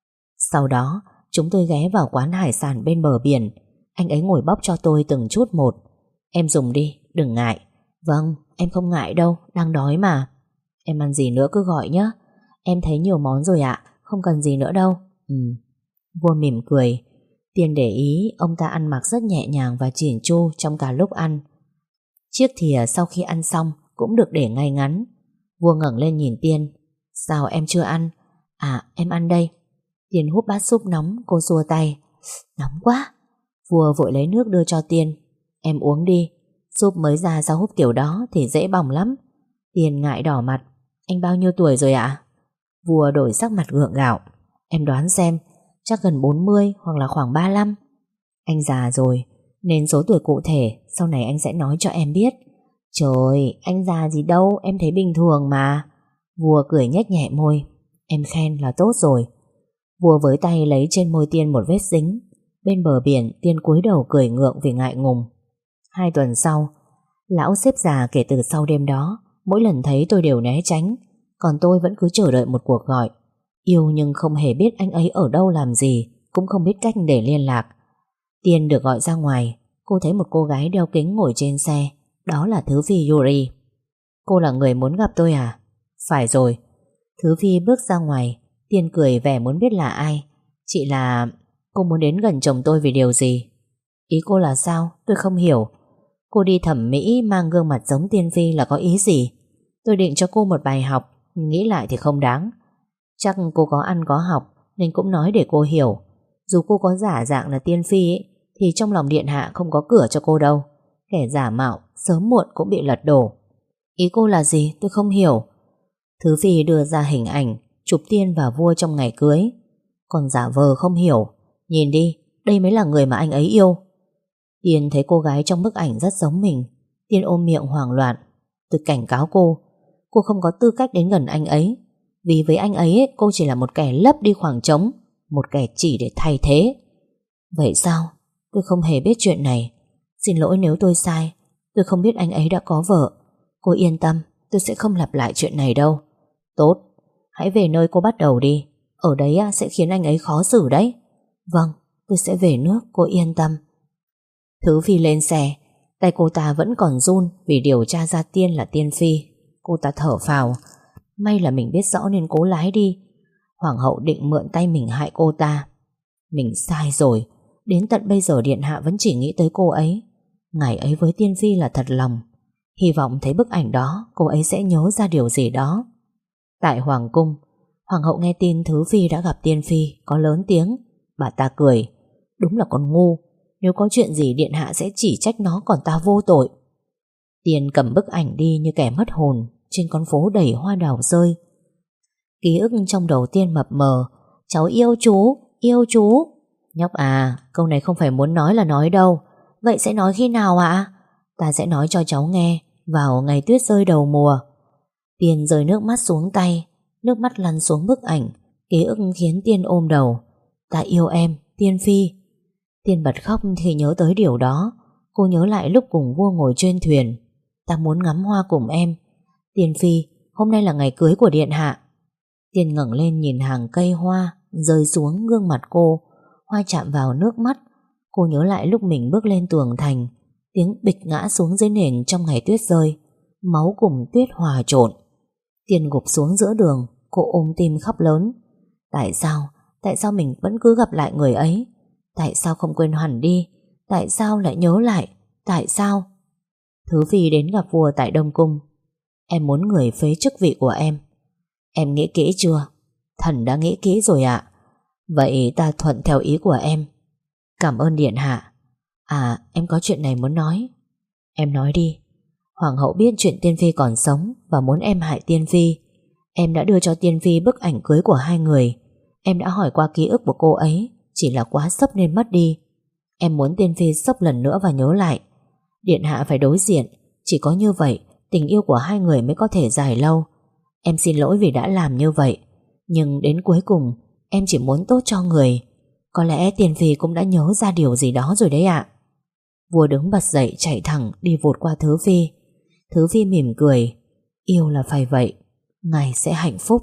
Sau đó, chúng tôi ghé vào quán hải sản bên bờ biển. Anh ấy ngồi bóc cho tôi từng chút một. Em dùng đi, đừng ngại. Vâng, em không ngại đâu, đang đói mà. Em ăn gì nữa cứ gọi nhé. Em thấy nhiều món rồi ạ, không cần gì nữa đâu. Ừ. Vua mỉm cười. Tiên để ý ông ta ăn mặc rất nhẹ nhàng và chỉn chu trong cả lúc ăn. Chiếc thìa sau khi ăn xong cũng được để ngay ngắn. Vua ngẩng lên nhìn Tiên. Sao em chưa ăn? À, em ăn đây. Tiên húp bát súp nóng, cô xua tay. Nóng quá. Vua vội lấy nước đưa cho Tiên. Em uống đi. Súp mới ra sao húp kiểu đó thì dễ bỏng lắm. Tiên ngại đỏ mặt. Anh bao nhiêu tuổi rồi ạ? Vua đổi sắc mặt gượng gạo. Em đoán xem, chắc gần bốn mươi hoặc là khoảng ba mươi lăm. Anh già rồi, nên số tuổi cụ thể sau này anh sẽ nói cho em biết. Trời, anh già gì đâu, em thấy bình thường mà. Vua cười nhếch nhẹ môi. Em khen là tốt rồi. Vua với tay lấy trên môi Tiên một vết dính. Bên bờ biển, Tiên cúi đầu cười ngượng vì ngại ngùng. Hai tuần sau, lão sếp già kể từ sau đêm đó, mỗi lần thấy tôi đều né tránh. Còn tôi vẫn cứ chờ đợi một cuộc gọi. Yêu nhưng không hề biết anh ấy ở đâu làm gì, cũng không biết cách để liên lạc. Tiên được gọi ra ngoài. cô thấy một cô gái đeo kính ngồi trên xe. Đó là Thứ Phi Yuri. Cô là người muốn gặp tôi à? Phải rồi. Thứ Phi bước ra ngoài. Tiên cười vẻ muốn biết là ai. Chị là... Cô muốn đến gần chồng tôi vì điều gì? Ý cô là sao? Tôi không hiểu. Cô đi thẩm mỹ mang gương mặt giống Tiên Phi là có ý gì? Tôi định cho cô một bài học, nghĩ lại thì không đáng. Chắc cô có ăn có học nên cũng nói để cô hiểu. Dù cô có giả dạng là Tiên Phi ấy, thì trong lòng điện hạ không có cửa cho cô đâu. Kẻ giả mạo sớm muộn cũng bị lật đổ. Ý cô là gì? Tôi không hiểu. Thứ Phi đưa ra hình ảnh chụp Tiên và vua trong ngày cưới. Còn giả vờ không hiểu. Nhìn đi, đây mới là người mà anh ấy yêu. Tiên thấy cô gái trong bức ảnh rất giống mình. Tiên ôm miệng hoảng loạn. Tôi cảnh cáo cô, cô không có tư cách đến gần anh ấy. Vì với anh ấy cô chỉ là một kẻ lấp đi khoảng trống, một kẻ chỉ để thay thế. Vậy sao? Tôi không hề biết chuyện này. Xin lỗi nếu tôi sai. Tôi không biết anh ấy đã có vợ. Cô yên tâm, tôi sẽ không lặp lại chuyện này đâu. Tốt, hãy về nơi cô bắt đầu đi. Ở đấy sẽ khiến anh ấy khó xử đấy. Vâng, tôi sẽ về nước, cô yên tâm. Thứ Phi lên xe. Tay cô ta vẫn còn run vì điều tra ra Tiên là Tiên Phi. Cô ta thở phào. May là mình biết rõ nên cố lái đi. Hoàng hậu định mượn tay mình hại cô ta. Mình sai rồi. Đến tận bây giờ điện hạ vẫn chỉ nghĩ tới cô ấy. Ngày ấy với Tiên Phi là thật lòng. Hy vọng thấy bức ảnh đó cô ấy sẽ nhớ ra điều gì đó. Tại Hoàng cung, Hoàng hậu nghe tin Thứ Phi đã gặp Tiên Phi, có lớn tiếng. Bà ta cười. Đúng là con ngu. Nếu có chuyện gì điện hạ sẽ chỉ trách nó, còn ta vô tội. Tiên cầm bức ảnh đi như kẻ mất hồn. Trên con phố đầy hoa đào rơi. Ký ức trong đầu Tiên mập mờ. Cháu yêu chú, yêu chú. Nhóc à, câu này không phải muốn nói là nói đâu. Vậy sẽ nói khi nào ạ? Ta sẽ nói cho cháu nghe vào ngày tuyết rơi đầu mùa. Tiên rơi nước mắt xuống tay. Nước mắt lăn xuống bức ảnh. Ký ức khiến Tiên ôm đầu. Ta yêu em, Tiên Phi. Tiên bật khóc thì nhớ tới điều đó. Cô nhớ lại lúc cùng vua ngồi trên thuyền. Ta muốn ngắm hoa cùng em. Tiên Phi, hôm nay là ngày cưới của điện hạ. Tiên ngẩng lên nhìn hàng cây hoa rơi xuống gương mặt cô. Hoa chạm vào nước mắt. Cô nhớ lại lúc mình bước lên tường thành. Tiếng bịch ngã xuống dưới nền trong ngày tuyết rơi. Máu cùng tuyết hòa trộn. Tiên gục xuống giữa đường. Cô ôm tim khóc lớn. Tại sao? Tại sao mình vẫn cứ gặp lại người ấy? Tại sao không quên hẳn đi? Tại sao lại nhớ lại? Tại sao? Thứ Phi đến gặp vua tại Đông Cung. Em muốn người phế chức vị của em. Em nghĩ kỹ chưa? Thần đã nghĩ kỹ rồi ạ. Vậy ta thuận theo ý của em. Cảm ơn điện hạ. À, em có chuyện này muốn nói. Em nói đi. Hoàng hậu biết chuyện Tiên Phi còn sống và muốn em hại Tiên Phi. Em đã đưa cho Tiên Phi bức ảnh cưới của hai người. Em đã hỏi qua ký ức của cô ấy, chỉ là quá sốc nên mất đi. Em muốn Tiên Phi sốc lần nữa và nhớ lại. Điện hạ phải đối diện. Chỉ có như vậy tình yêu của hai người mới có thể dài lâu. Em xin lỗi vì đã làm như vậy. Nhưng đến cuối cùng em chỉ muốn tốt cho người. Có lẽ Tiên Phi cũng đã nhớ ra điều gì đó rồi đấy ạ. Vua đứng bật dậy chạy thẳng đi vụt qua Thứ Phi. Thứ Phi mỉm cười. Yêu là phải vậy. Ngài sẽ hạnh phúc.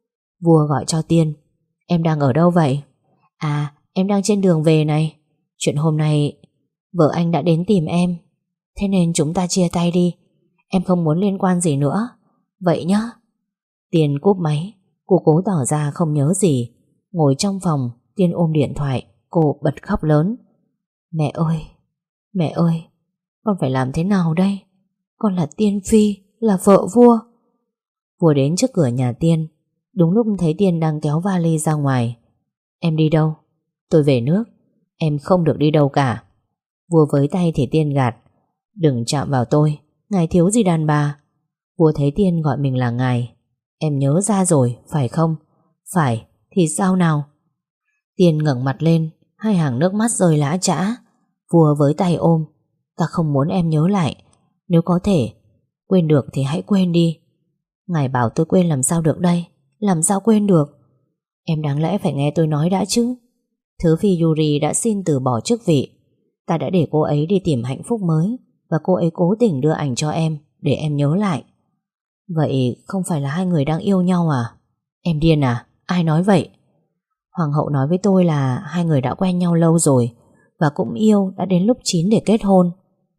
Vua gọi cho Tiên. Em đang ở đâu vậy? À, em đang trên đường về này. Chuyện hôm nay vợ anh đã đến tìm em. Thế nên chúng ta chia tay đi. Em không muốn liên quan gì nữa. Vậy nhá. Tiên cúp máy. Cô cố tỏ ra không nhớ gì. Ngồi trong phòng, Tiên ôm điện thoại. Cô bật khóc lớn. Mẹ ơi, mẹ ơi, con phải làm thế nào đây? Con là Tiên Phi, là vợ vua. Vua đến trước cửa nhà Tiên. Đúng lúc thấy Tiên đang kéo vali ra ngoài. Em đi đâu? Tôi về nước. Em không được đi đâu cả. Vua với tay thì Tiên gạt. Đừng chạm vào tôi, ngài thiếu gì đàn bà. Vua thấy Tiên gọi mình là ngài. Em nhớ ra rồi, phải không? Phải, thì sao nào? Tiên ngẩng mặt lên, hai hàng nước mắt rơi lã chã. Vua với tay ôm. Ta không muốn em nhớ lại. Nếu có thể quên được thì hãy quên đi. Ngài bảo tôi quên làm sao được đây? Làm sao quên được? Em đáng lẽ phải nghe tôi nói đã chứ. Thứ Phi Yuri đã xin từ bỏ chức vị. Ta đã để cô ấy đi tìm hạnh phúc mới. Và cô ấy cố tình đưa ảnh cho em để em nhớ lại. Vậy không phải là hai người đang yêu nhau à? Em điên à? Ai nói vậy? Hoàng hậu nói với tôi là hai người đã quen nhau lâu rồi. và cũng yêu đã đến lúc chín để kết hôn.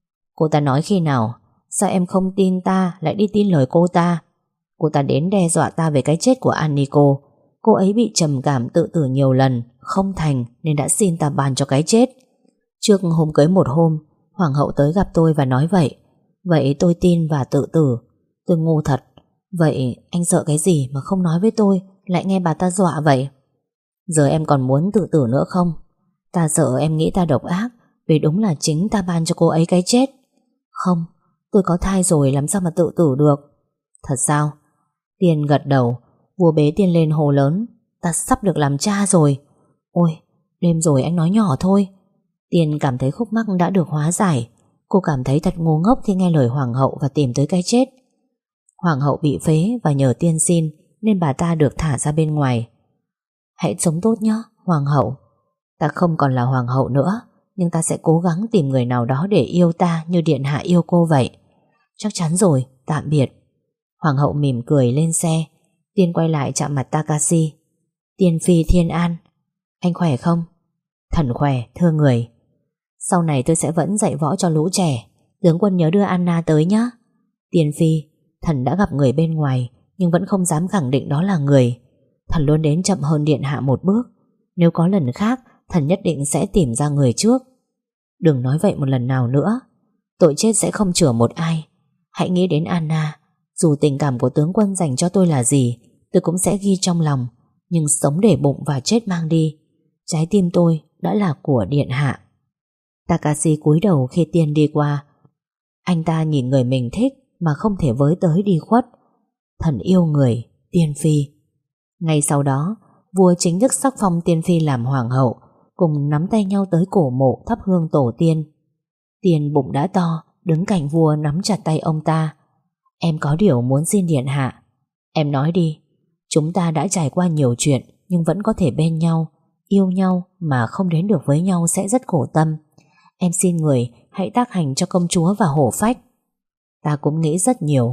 Cô ta nói khi nào? Sao em không tin ta lại đi tin lời cô ta? Cô ta đến đe dọa ta về cái chết của Aniko. Cô ấy bị trầm cảm tự tử nhiều lần, không thành nên đã xin ta ban cho cái chết. Trước hôm cưới một hôm, hoàng hậu tới gặp tôi và nói vậy. Vậy tôi tin và tự tử. Tôi ngu thật. Vậy anh sợ cái gì mà không nói với tôi, lại nghe bà ta dọa vậy? Giờ em còn muốn tự tử nữa không? Ta sợ em nghĩ ta độc ác, vì đúng là chính ta ban cho cô ấy cái chết. Không, tôi có thai rồi, làm sao mà tự tử được? Thật sao? Tiên gật đầu. Vua bế Tiên lên hồ lớn. Ta sắp được làm cha rồi. Ôi, đêm rồi, anh nói nhỏ thôi. Tiên cảm thấy khúc mắc đã được hóa giải. Cô cảm thấy thật ngu ngốc khi nghe lời hoàng hậu và tìm tới cái chết. Hoàng hậu bị phế và nhờ Tiên xin, nên bà ta được thả ra bên ngoài. Hãy sống tốt nhé, hoàng hậu. Ta không còn là hoàng hậu nữa, nhưng ta sẽ cố gắng tìm người nào đó để yêu ta như điện hạ yêu cô vậy. Chắc chắn rồi, tạm biệt. Hoàng hậu mỉm cười lên xe. Tiên quay lại chạm mặt Takashi. Tiên phi Thiên An, anh khỏe không? Thần khỏe, thưa người. Sau này tôi sẽ vẫn dạy võ cho lũ trẻ. Tướng quân nhớ đưa Anna tới nhé. Tiên phi, thần đã gặp người bên ngoài, nhưng vẫn không dám khẳng định đó là người. Thần luôn đến chậm hơn điện hạ một bước. Nếu có lần khác, thần nhất định sẽ tìm ra người trước. Đừng nói vậy một lần nào nữa. Tội chết sẽ không chữa một ai. Hãy nghĩ đến Anna. Dù tình cảm của tướng quân dành cho tôi là gì, tôi cũng sẽ ghi trong lòng. Nhưng sống để bụng và chết mang đi. Trái tim tôi đã là của điện hạ. Takashi cúi đầu khi Tiên đi qua. Anh ta nhìn người mình thích mà không thể với tới đi khuất. Thần yêu người, Tiên phi. Ngay sau đó, vua chính thức sắc phong Tiên phi làm hoàng hậu, cùng nắm tay nhau tới cổ mộ thắp hương tổ tiên. Tiên bụng đã to, đứng cạnh vua nắm chặt tay ông ta. Em có điều muốn xin điện hạ. Em nói đi. Chúng ta đã trải qua nhiều chuyện, nhưng vẫn có thể bên nhau. Yêu nhau mà không đến được với nhau sẽ rất khổ tâm. Em xin người hãy tác hành cho công chúa và hổ phách. Ta cũng nghĩ rất nhiều.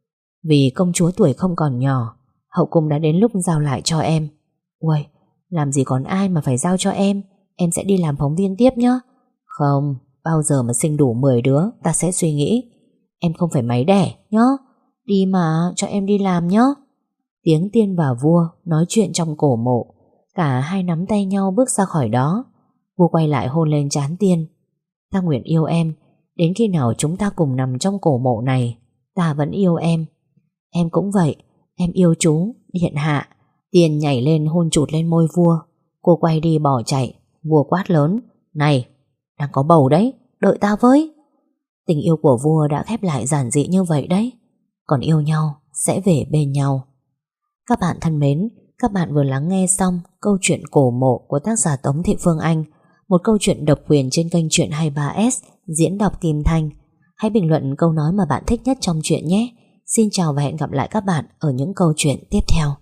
Vì công chúa tuổi không còn nhỏ, hậu cung đã đến lúc giao lại cho em. Uầy, làm gì còn ai mà phải giao cho em. Em sẽ đi làm phóng viên tiếp nhé. Không, bao giờ mà sinh đủ mười đứa ta sẽ suy nghĩ. Em không phải máy đẻ nhé. Đi mà, cho em đi làm nhé. Tiếng Tiên và vua nói chuyện trong cổ mộ. Cả hai nắm tay nhau bước ra khỏi đó. Vua quay lại hôn lên trán Tiên. Ta nguyện yêu em. Đến khi nào chúng ta cùng nằm trong cổ mộ này, ta vẫn yêu em. Em cũng vậy. Em yêu chú, điện hạ. Tiên nhảy lên hôn chụt lên môi vua. Cô quay đi bỏ chạy. Vua quát lớn. Này, đang có bầu đấy, đợi ta với. Tình yêu của vua đã khép lại giản dị như vậy đấy. Còn yêu nhau sẽ về bên nhau. Các bạn thân mến, các bạn vừa lắng nghe xong câu chuyện Cổ Mộ của tác giả Tống Thị Phương Anh, một câu chuyện độc quyền trên kênh Truyện hai mươi ba S, diễn đọc Kim Thanh. Hãy bình luận câu nói mà bạn thích nhất trong chuyện nhé. Xin chào và hẹn gặp lại các bạn ở những câu chuyện tiếp theo.